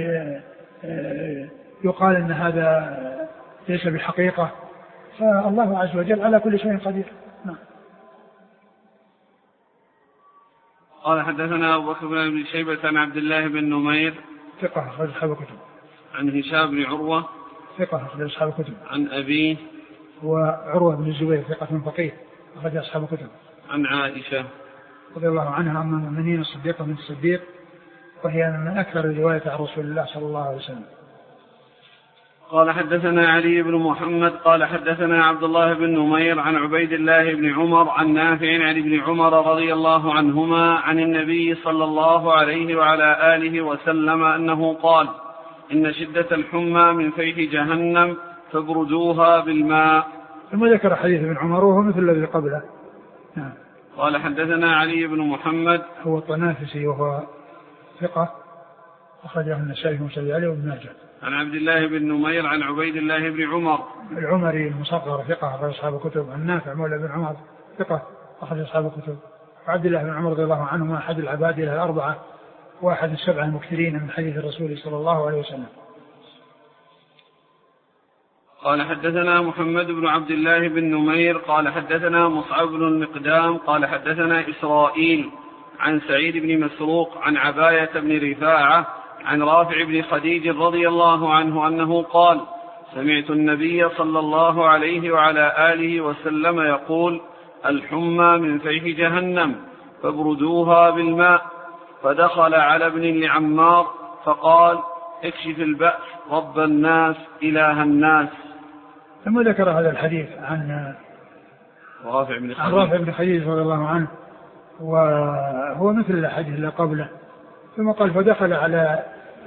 يقال أن هذا ليس بحقيقة. فالله عز وجل على كل شيء قدير. نعم.
قال حدثنا أبو بكر بن أبي شيبة عن عبد الله بن نمير
ثقة أخرج أصحاب الكتب.
عن هشام بن عروة ثقة
أخرج أصحاب الكتب.
عن أبيه
وعروة بن الزبير ثقة فقيه أخرج أصحاب الكتب.
عن عائشة
رضي الله عنها أم المؤمنين الصديقة بنت الصديق، وهي من أكثر الرواية عن رسول الله صلى الله عليه وسلم.
قال حدثنا علي بن محمد قال حدثنا عبد الله بن نمير عن عبيد الله بن عمر عن نافع عن ابن عمر رضي الله عنهما عن النبي صلى الله عليه وعلى آله وسلم أنه قال: إن شدة الحمى من فيح جهنم فابردوها بالماء.
ثم ذكر حديث ابن عمر وهو مثل الذي قبله. نعم.
قال حدثنا علي بن محمد
هو الطنافسي وهو ثقة أخرجه النسائي ومسلم عليه وابن ماجه.
عن عبد الله بن نمير عن عبيد الله بن عمر
العمري المصغر ثقة أخرج أصحاب الكتب. عن نافع مولى بن عمر ثقة أخرج أصحاب الكتب. وعبد الله بن عمر رضي الله عنهما أحد العباد الأربعة وأحد السبعة المكثرين من حديث الرسول صلى الله عليه وسلم.
قال حدثنا محمد بن عبد الله بن نمير قال حدثنا مصعب بن المقدام قال حدثنا إسرائيل عن سعيد بن مسروق عن عباية بن رفاعة عن رافع بن خديج رضي الله عنه أنه قال: سمعت النبي صلى الله عليه وعلى آله وسلم يقول: الحمى من فيح جهنم فابردوها بالماء. فدخل على ابن لعمار فقال: اكشف البأس رب الناس إله الناس.
ثم ذكر هذا الحديث عن رافع بن خديج رضي الله عنه، وهو مثل الحديث اللي قبله. ثم قال: فدخل على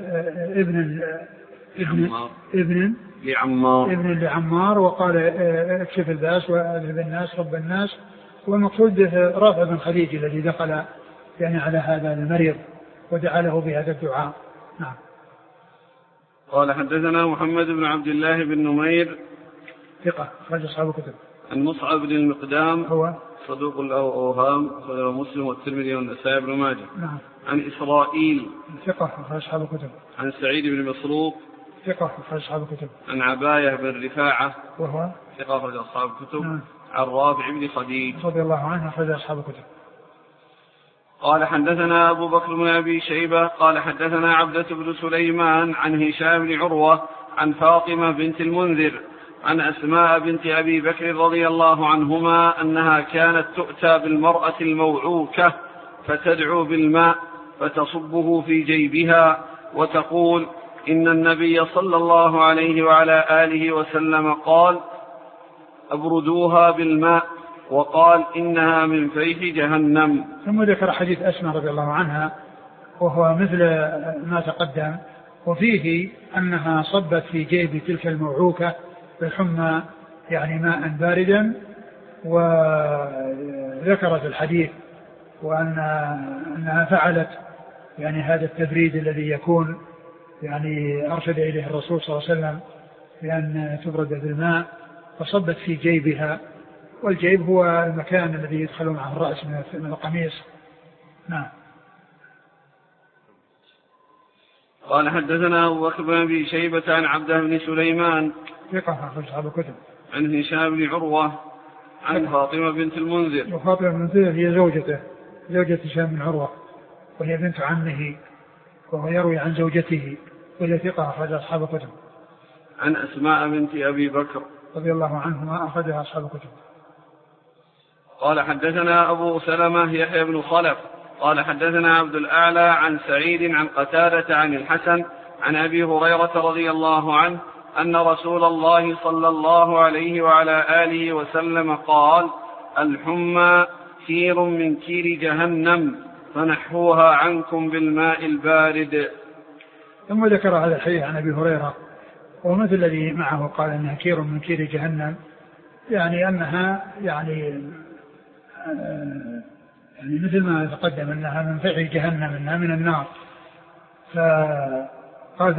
ابن لعمار وقال: اكشف الباس واذهب الناس رب الناس. والمقصود رافع بن خديج الذي دخل يعني على هذا المريض ودعا له بهذا الدعاء. نعم.
قال حدثنا محمد بن عبد الله بن نمير
ثقة أخرج أصحاب الكتب.
عن مصعب بن المقدام
هو
صدوق الأوهام أخرجه مسلم والترمذي والنسائي بن ماجه.
نعم.
عن إسرائيل
ثقة أخرج أصحاب الكتب.
عن سعيد بن مسروق
ثقة أخرج أصحاب الكتب.
عن عباية بن رفاعة
وهو
ثقة أخرج أصحاب الكتب.
نعم.
عن رافع بن خديج
رضي الله عنه أخرج أصحاب الكتب.
قال حدثنا أبو بكر بن أبي شيبة قال حدثنا عبدة بن سليمان عن هشام بن عروة عن فاطمة بنت المنذر عن أسماء بنت أبي بكر رضي الله عنهما أنها كانت تؤتى بالمرأة الموعوكة فتدعو بالماء فتصبه في جيبها وتقول: إن النبي صلى الله عليه وعلى آله وسلم قال: أبردوها بالماء، وقال إنها من فيح جهنم.
ثم ذكر حديث أسماء رضي الله عنها وهو مثل ما تقدم، وفيه أنها صبت في جيب تلك الموعوكة بالحمى يعني ماء باردا، وذكرت الحديث وأنها فعلت يعني هذا التبريد الذي يكون يعني أرشد إليه الرسول صلى الله عليه وسلم بأن تبرد بالماء، فصبت في جيبها، والجيب هو المكان الذي يدخل معه الرأس من القميص. نعم.
قال حدثنا أبو بكر بن أبي شيبة عن عبده بن سليمان
ثقة أخرج أصحاب الكتب.
عن هشام بن عروة عن فاطمة بنت المنذر.
وفاطمة بنت المنذر هي زوجة هشام بن عروة، وهي بنت عمه، وهو يروي عن زوجته، وهي ثقة أخرج أصحاب الكتب.
عن أسماء بنت أبي بكر
رضي الله عنهما أخرجها أصحاب الكتب.
قال حدثنا أبو سلمة يحيى بن خلف قال حدثنا عبد الأعلى عن سعيد عن قتادة عن الحسن عن أبي هريرة رضي الله عنه أن رسول الله صلى الله عليه وعلى آله وسلم قال: الحمى كير من كير جهنم فنحوها عنكم بالماء البارد.
ثم ذكر هذا الحديث عن أبي هريرة ومثل الذي معه، قال أنها كير من كير جهنم، يعني أنها يعني مثل ما تقدم أنها من فعل جهنم، أنها من النار. فقال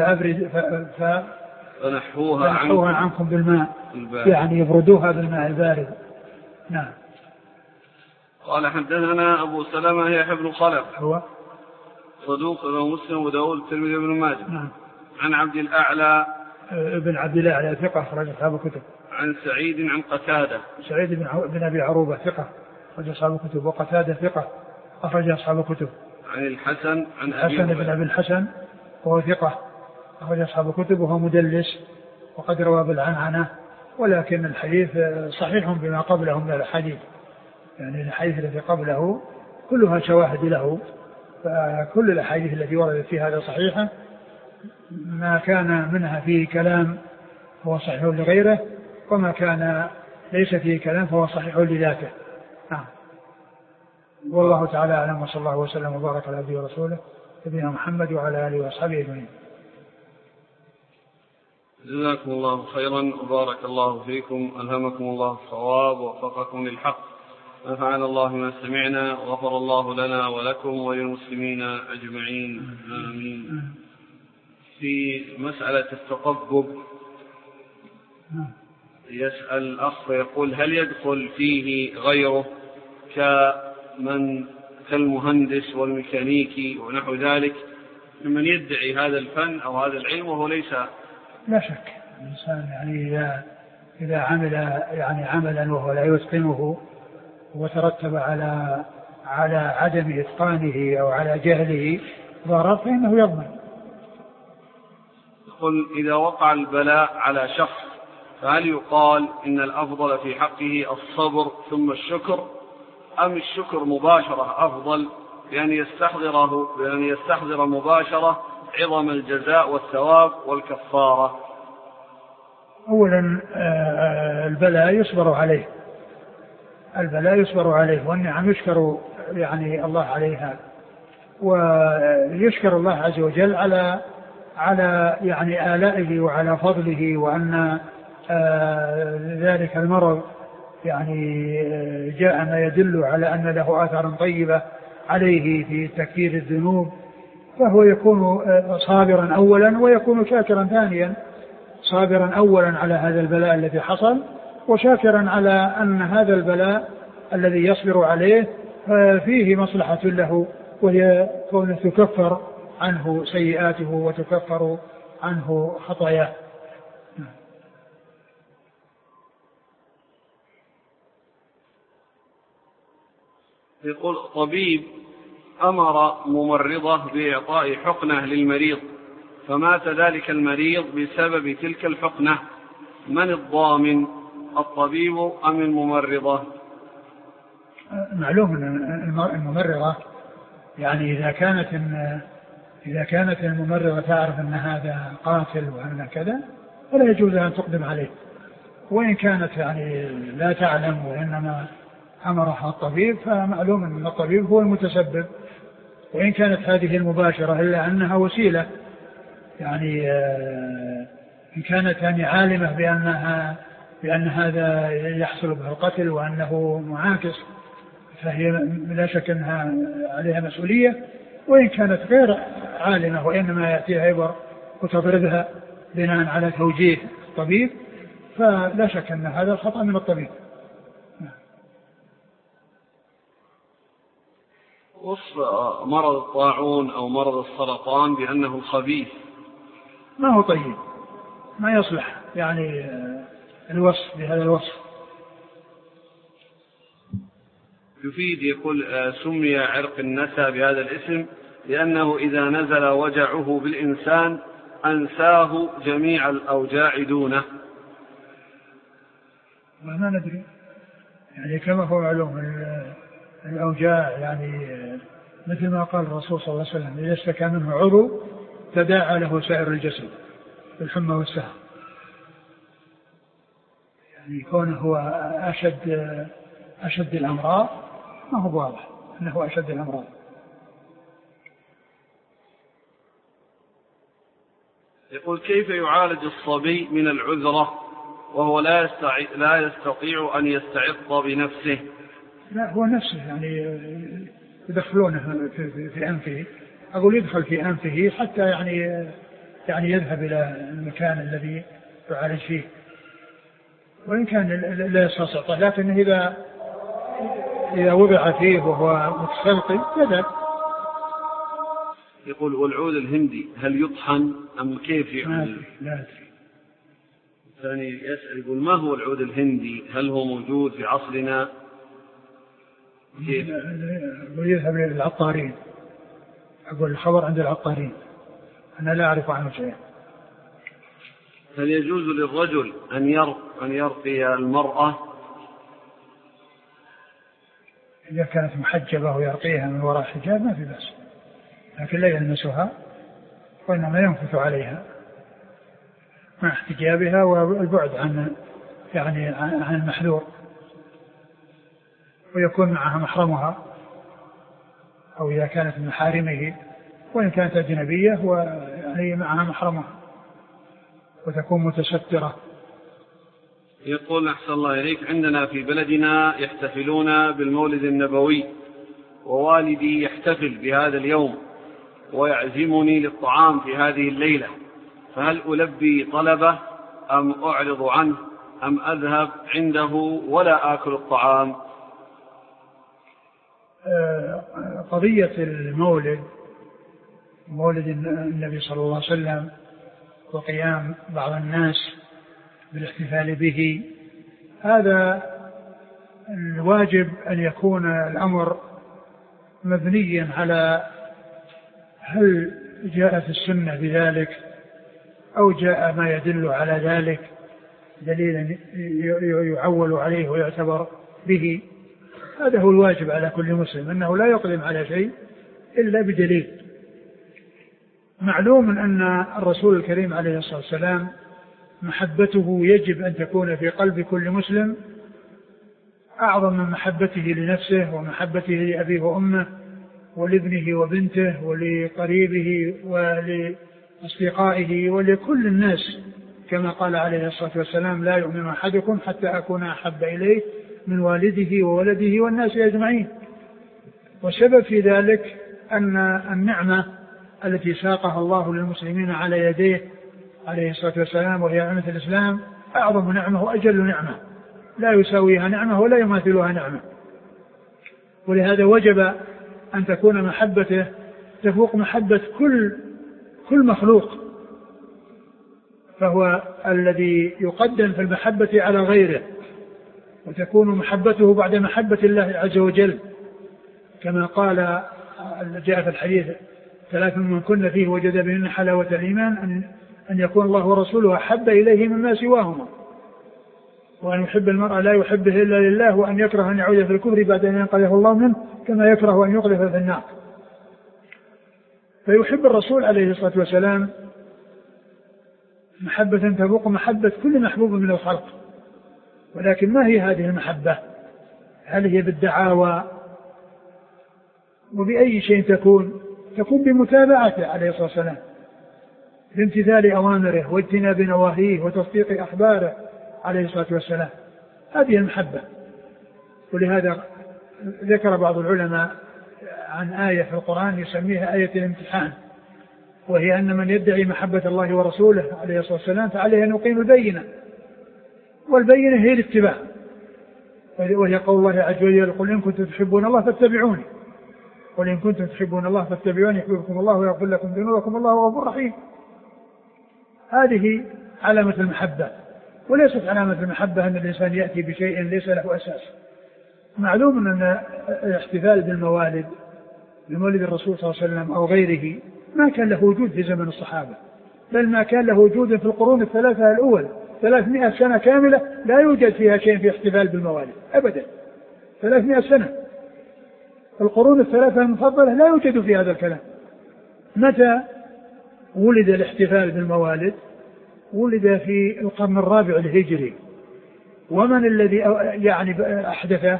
فنحوها عنكم بالماء البارد، يعني يبردوها بالماء البارد. نعم.
قال حدثنا أبو سلمة يحيى بن خلف
هو
صدوق له مسلم وداود الترمذي بن ماجه.
نعم.
عن عبد الأعلى
ابن عبد الأعلى ثقة أخرج أصحاب الكتب.
عن سعيد عن قتادة
سعيد بن أبي عروبة ثقة أخرج أصحاب الكتب، وقتادة ثقة أخرج أصحاب الكتب.
عن الحسن عن
الحسن بن أبي الحسن وهو ثقة أخرج أصحاب الكتب، وهو مدلس وقد روى بالعنعنة، ولكن الحديث صحيح بما قبله من الحديث، يعني الحديث الذي قبله كلها شواهد له، فكل الأحاديث التي وردت في هذا صحيحة، ما كان منها فيه كلام هو صحيح لغيره، وما كان ليس فيه كلام فهو صحيح لذاته. والله تعالى أعلم، وصلى الله وسلم وبارك على عبده ورسوله نبينا محمد وعلى آله وأصحابه أجمعين.
جزاكم الله خيرا وبارك الله فيكم، ألهمكم الله الصواب ووفقكم للحق، نفعنا الله ما سمعنا وغفر الله لنا ولكم وللمسلمين أجمعين، آمين. في مسألة التطبب يسأل الأخ يقول: هل يدخل فيه غيره كالمهندس والميكانيكي ونحو ذلك ممن يدعي هذا الفن أو هذا العلم وهو ليس؟
لا شك الإنسان يعني إذا عمل يعني عملا وهو لا يتقنه وترتب على عدم إتقانه أو على جهله ضرر فإنه يضمن.
يقول: إذا وقع البلاء على شخص فهل يقال إن الأفضل في حقه الصبر ثم الشكر، أم الشكر مباشرة أفضل بأن يستحضر مباشرة عظم الجزاء والثواب والكفارة؟
أولا البلاء يصبر عليه، والنعم يشكر يعني الله عليها، ويشكر الله عز وجل على يعني آلائه وعلى فضله، وأن ذلك المرض يعني جاء ما يدل على أن له آثار طيبة عليه في تكفير الذنوب، فهو يكون صابرا أولا ويكون شاكرا ثانيا، صابرا أولا على هذا البلاء الذي حصل، وشاكرا على أن هذا البلاء الذي يصبر عليه فيه مصلحة له، وهي كونه تكفر عنه سيئاته وتكفر عنه خطاياه.
يقول: طبيب أمر ممرضة بإعطاء حقنة للمريض فمات ذلك المريض بسبب تلك الحقنة، من الضامن، الطبيب أم الممرضة؟
معلوم أن الممرضة يعني إذا كانت الممرضة تعرف أن هذا قاتل وأن كذا فلا يجوز أن تقدم عليه، وإن كانت يعني لا تعلم وإنما أمرها الطبيب فمعلوم أن الطبيب هو المتسبب. وإن كانت هذه المباشرة إلا أنها وسيلة، يعني إن كانت يعني عالمة بأن هذا يحصل به القتل وأنه معاكس فهي لا شك أنها عليها مسؤولية. وإن كانت غير عالمة وإنما يأتيها عبر وتضربها بناء على توجيه الطبيب فلا شك أن هذا الخطأ من الطبيب.
وصف مرض الطاعون أو مرض السرطان بأنه خبيث
ما هو طيب، ما يصلح يعني الوصف بهذا الوصف.
يفيد يقول سمي عرق النسا بهذا الاسم لأنه إذا نزل وجعه بالإنسان أنساه جميع الأوجاع دونه.
ما ندري يعني كما هو معلوم الأوجاع يعني مثل ما قال الرسول صلى الله عليه وسلم إذا اشتكى منه عضو تداعى له سائر الجسد بالحمى والسهر. يعني كونه هو أشد الأمراض ما هو واضح أنه أشد الأمراض.
يقول كيف يعالج الصبي من العذرة وهو لا يستطيع أن يستعط بنفسه؟
لا هو نفسه يعني يدخلونه في أنفه، أقول يدخل في أنفه حتى يعني يذهب إلى المكان الذي يعالج فيه، وإن كان لا يستطيع لكن إذا وضع فيه وهو متسلطي يذهب.
يقول والعود الهندي هل يطحن أم كيف يعني؟
لا أدري.
الثاني يسأل يقول ما هو العود الهندي؟ هل هو موجود في عصرنا؟
يذهب للعطارين، أقول الخبر عند العطارين، أنا لا أعرف عنه شيء.
هل يجوز للرجل أن يرقي المرأة؟
إذا كانت محجبة ويرقيها من وراء حجاب ما في بأس، لكن لا يلمسها وإنما ينفث عليها مع احتجابها والبعد عن المحذور، ويكون معها محرمها أو إذا كانت من محارمه، وإن كانت أجنبية وهي معها محرمها وتكون متسترة.
يقول أحسن الله إليك عندنا في بلدنا يحتفلون بالمولد النبوي ووالدي يحتفل بهذا اليوم ويعزمني للطعام في هذه الليلة، فهل ألبي طلبه أم أعرض عنه أم أذهب عنده ولا آكل الطعام؟
قضية مولد النبي صلى الله عليه وسلم وقيام بعض الناس بالاحتفال به، هذا الواجب أن يكون الأمر مبنيا على هل جاءت السنة بذلك أو جاء ما يدل على ذلك دليلا يعول عليه ويعتبر به. هذا هو الواجب على كل مسلم، أنه لا يقدم على شيء إلا بدليل. معلوم أن الرسول الكريم عليه الصلاة والسلام محبته يجب أن تكون في قلب كل مسلم أعظم من محبته لنفسه ومحبته لأبيه وأمه ولابنه وبنته ولقريبه ولأصدقائه ولكل الناس، كما قال عليه الصلاة والسلام لا يؤمن أحدكم حتى أكون أحب إليه من والده وولده والناس أجمعين. وسبب في ذلك أن النعمة التي ساقها الله للمسلمين على يديه عليه الصلاة والسلام وهي نعمة الإسلام أعظم نعمة وأجل نعمة لا يساويها نعمة ولا يماثلها نعمة، ولهذا وجب أن تكون محبته تفوق محبة كل مخلوق، فهو الذي يقدم في المحبة على غيره، وتكون محبته بعد محبة الله عز وجل، كما قال جاء في الحديث 3 من كن فيه وجد بهن حلاوة الإيمان أن يكون الله ورسوله أحب إليه مما سواهما، وأن يحب المرء لا يحبه إلا لله، وأن يكره أن يعود في الكفر بعد أن ينقذه الله منه كما يكره أن يقذف في النار. فيحب الرسول عليه الصلاة والسلام محبة تفوق محبة كل محبوب من الخلق، ولكن ما هي هذه المحبة؟ هل هي بالدعاوى؟ وبأي شيء تكون بمتابعته عليه الصلاة والسلام، بامتثال أوامره واجتناب نواهيه وتصديق أخباره عليه الصلاة والسلام. هذه المحبة. ولهذا ذكر بعض العلماء عن آية في القرآن يسميها آية الامتحان، وهي أن من يدعي محبة الله ورسوله عليه الصلاة والسلام فعليه أن يقيم البينة، والبينة هي الاتباع، وهي قول الله عز وجل: قل إن كنتم تحبون الله فاتبعوني، قل إن كنتم تحبون الله فاتبعوني يحببكم الله ويغفر لكم ذنوبكم والله غفور رحيم. هذه علامة المحبة، وليست علامة المحبة أن الإنسان يأتي بشيء ليس له أساس. معلوم أن الاحتفال بالموالد، بمولد الرسول صلى الله عليه وسلم أو غيره، ما كان له وجود في زمن الصحابة، بل ما كان له وجود في القرون الثلاثة الأول. 300 سنة كاملة لا يوجد فيها شيء في احتفال بالموالد أبدا. 300 سنة القرون الثلاثة المفضلة لا يوجد في هذا الكلام. متى ولد الاحتفال بالموالد؟ ولد في القرن الرابع الهجري. ومن الذي يعني أحدثه؟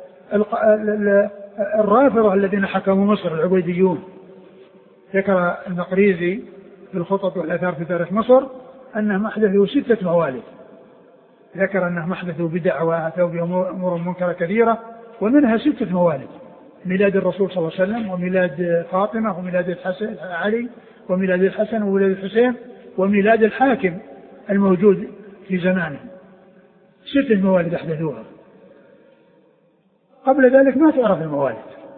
الرافضة الذين حكموا مصر، العبيديون. ذكر المقريزي في الخطط والآثار في تاريخ مصر أنهم أحدثوا 6 موالد. ذكر أنهم أحدثوا بدع وأتوا بأمور منكرة كثيرة، ومنها 6 موالد: ميلاد الرسول صلى الله عليه وسلم، وميلاد فاطمة، وميلاد علي، وميلاد الحسن، وميلاد الحسين، وميلاد الحاكم الموجود في زمانه. 6 موالد أحدثوها. قبل ذلك ما تعرف الموالد.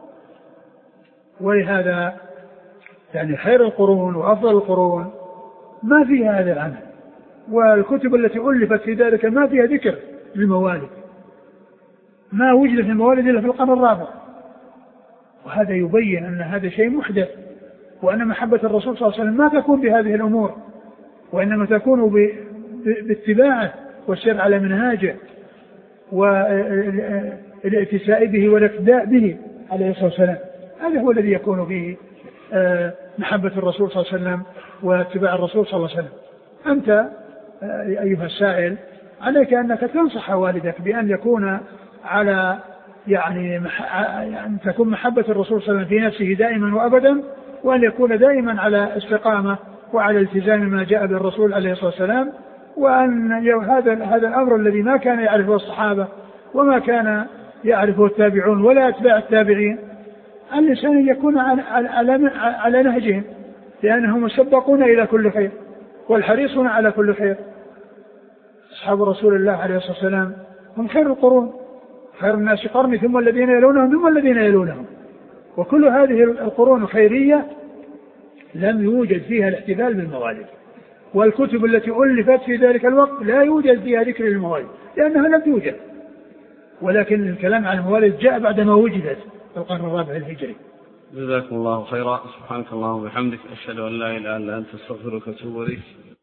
ولهذا يعني خير القرون وأفضل القرون ما فيها هذا العمل، والكتب التي ألفت في ذلك ما فيها ذكر للموالد، ما وجد في الموالد إلا في القرن الرابع. وهذا يبين أن هذا شيء محدث، وأن محبة الرسول صلى الله عليه وسلم ما تكون بهذه الأمور، وإنما تكون باتباعه والسير على منهاجه والاتساء به والاقتداء به عليه الصلاة والسلام. هذا هو الذي يكون به محبة الرسول صلى الله عليه وسلم واتباع الرسول صلى الله عليه وسلم. أنت أيها السائل عليك أنك تنصح والدك بأن يكون على يعني تكون محبة الرسول صلى الله عليه وسلم في نفسه دائما وأبدا، وأن يكون دائما على استقامة وعلى التزام ما جاء بالرسول عليه الصلاة والسلام. وأن هذا الأمر الذي ما كان يعرفه الصحابة وما كان يعرفه التابعون ولا أتباع التابعين، الإنسان يكون على نهجهم، لأنهم يسبقون إلى كل خير والحريصون على كل خير. أصحاب رسول الله عليه الصلاة والسلام هم خير القرون، خير الناس قرني ثم الذين يلونهم ثم الذين يلونهم. وكل هذه القرون الخيرية لم يوجد فيها الاحتفال بالموالد، والكتب التي ألفت في ذلك الوقت لا يوجد فيها ذكر للموالد لأنها لم توجد. ولكن الكلام عن الموالد جاء بعدما وجدت في القرن الرابع الهجري.
جزاكم الله خيرا. سبحانك اللهم وبحمدك، أشهد أن لا إله إلا أنت، أستغفرك وأتوب إليك.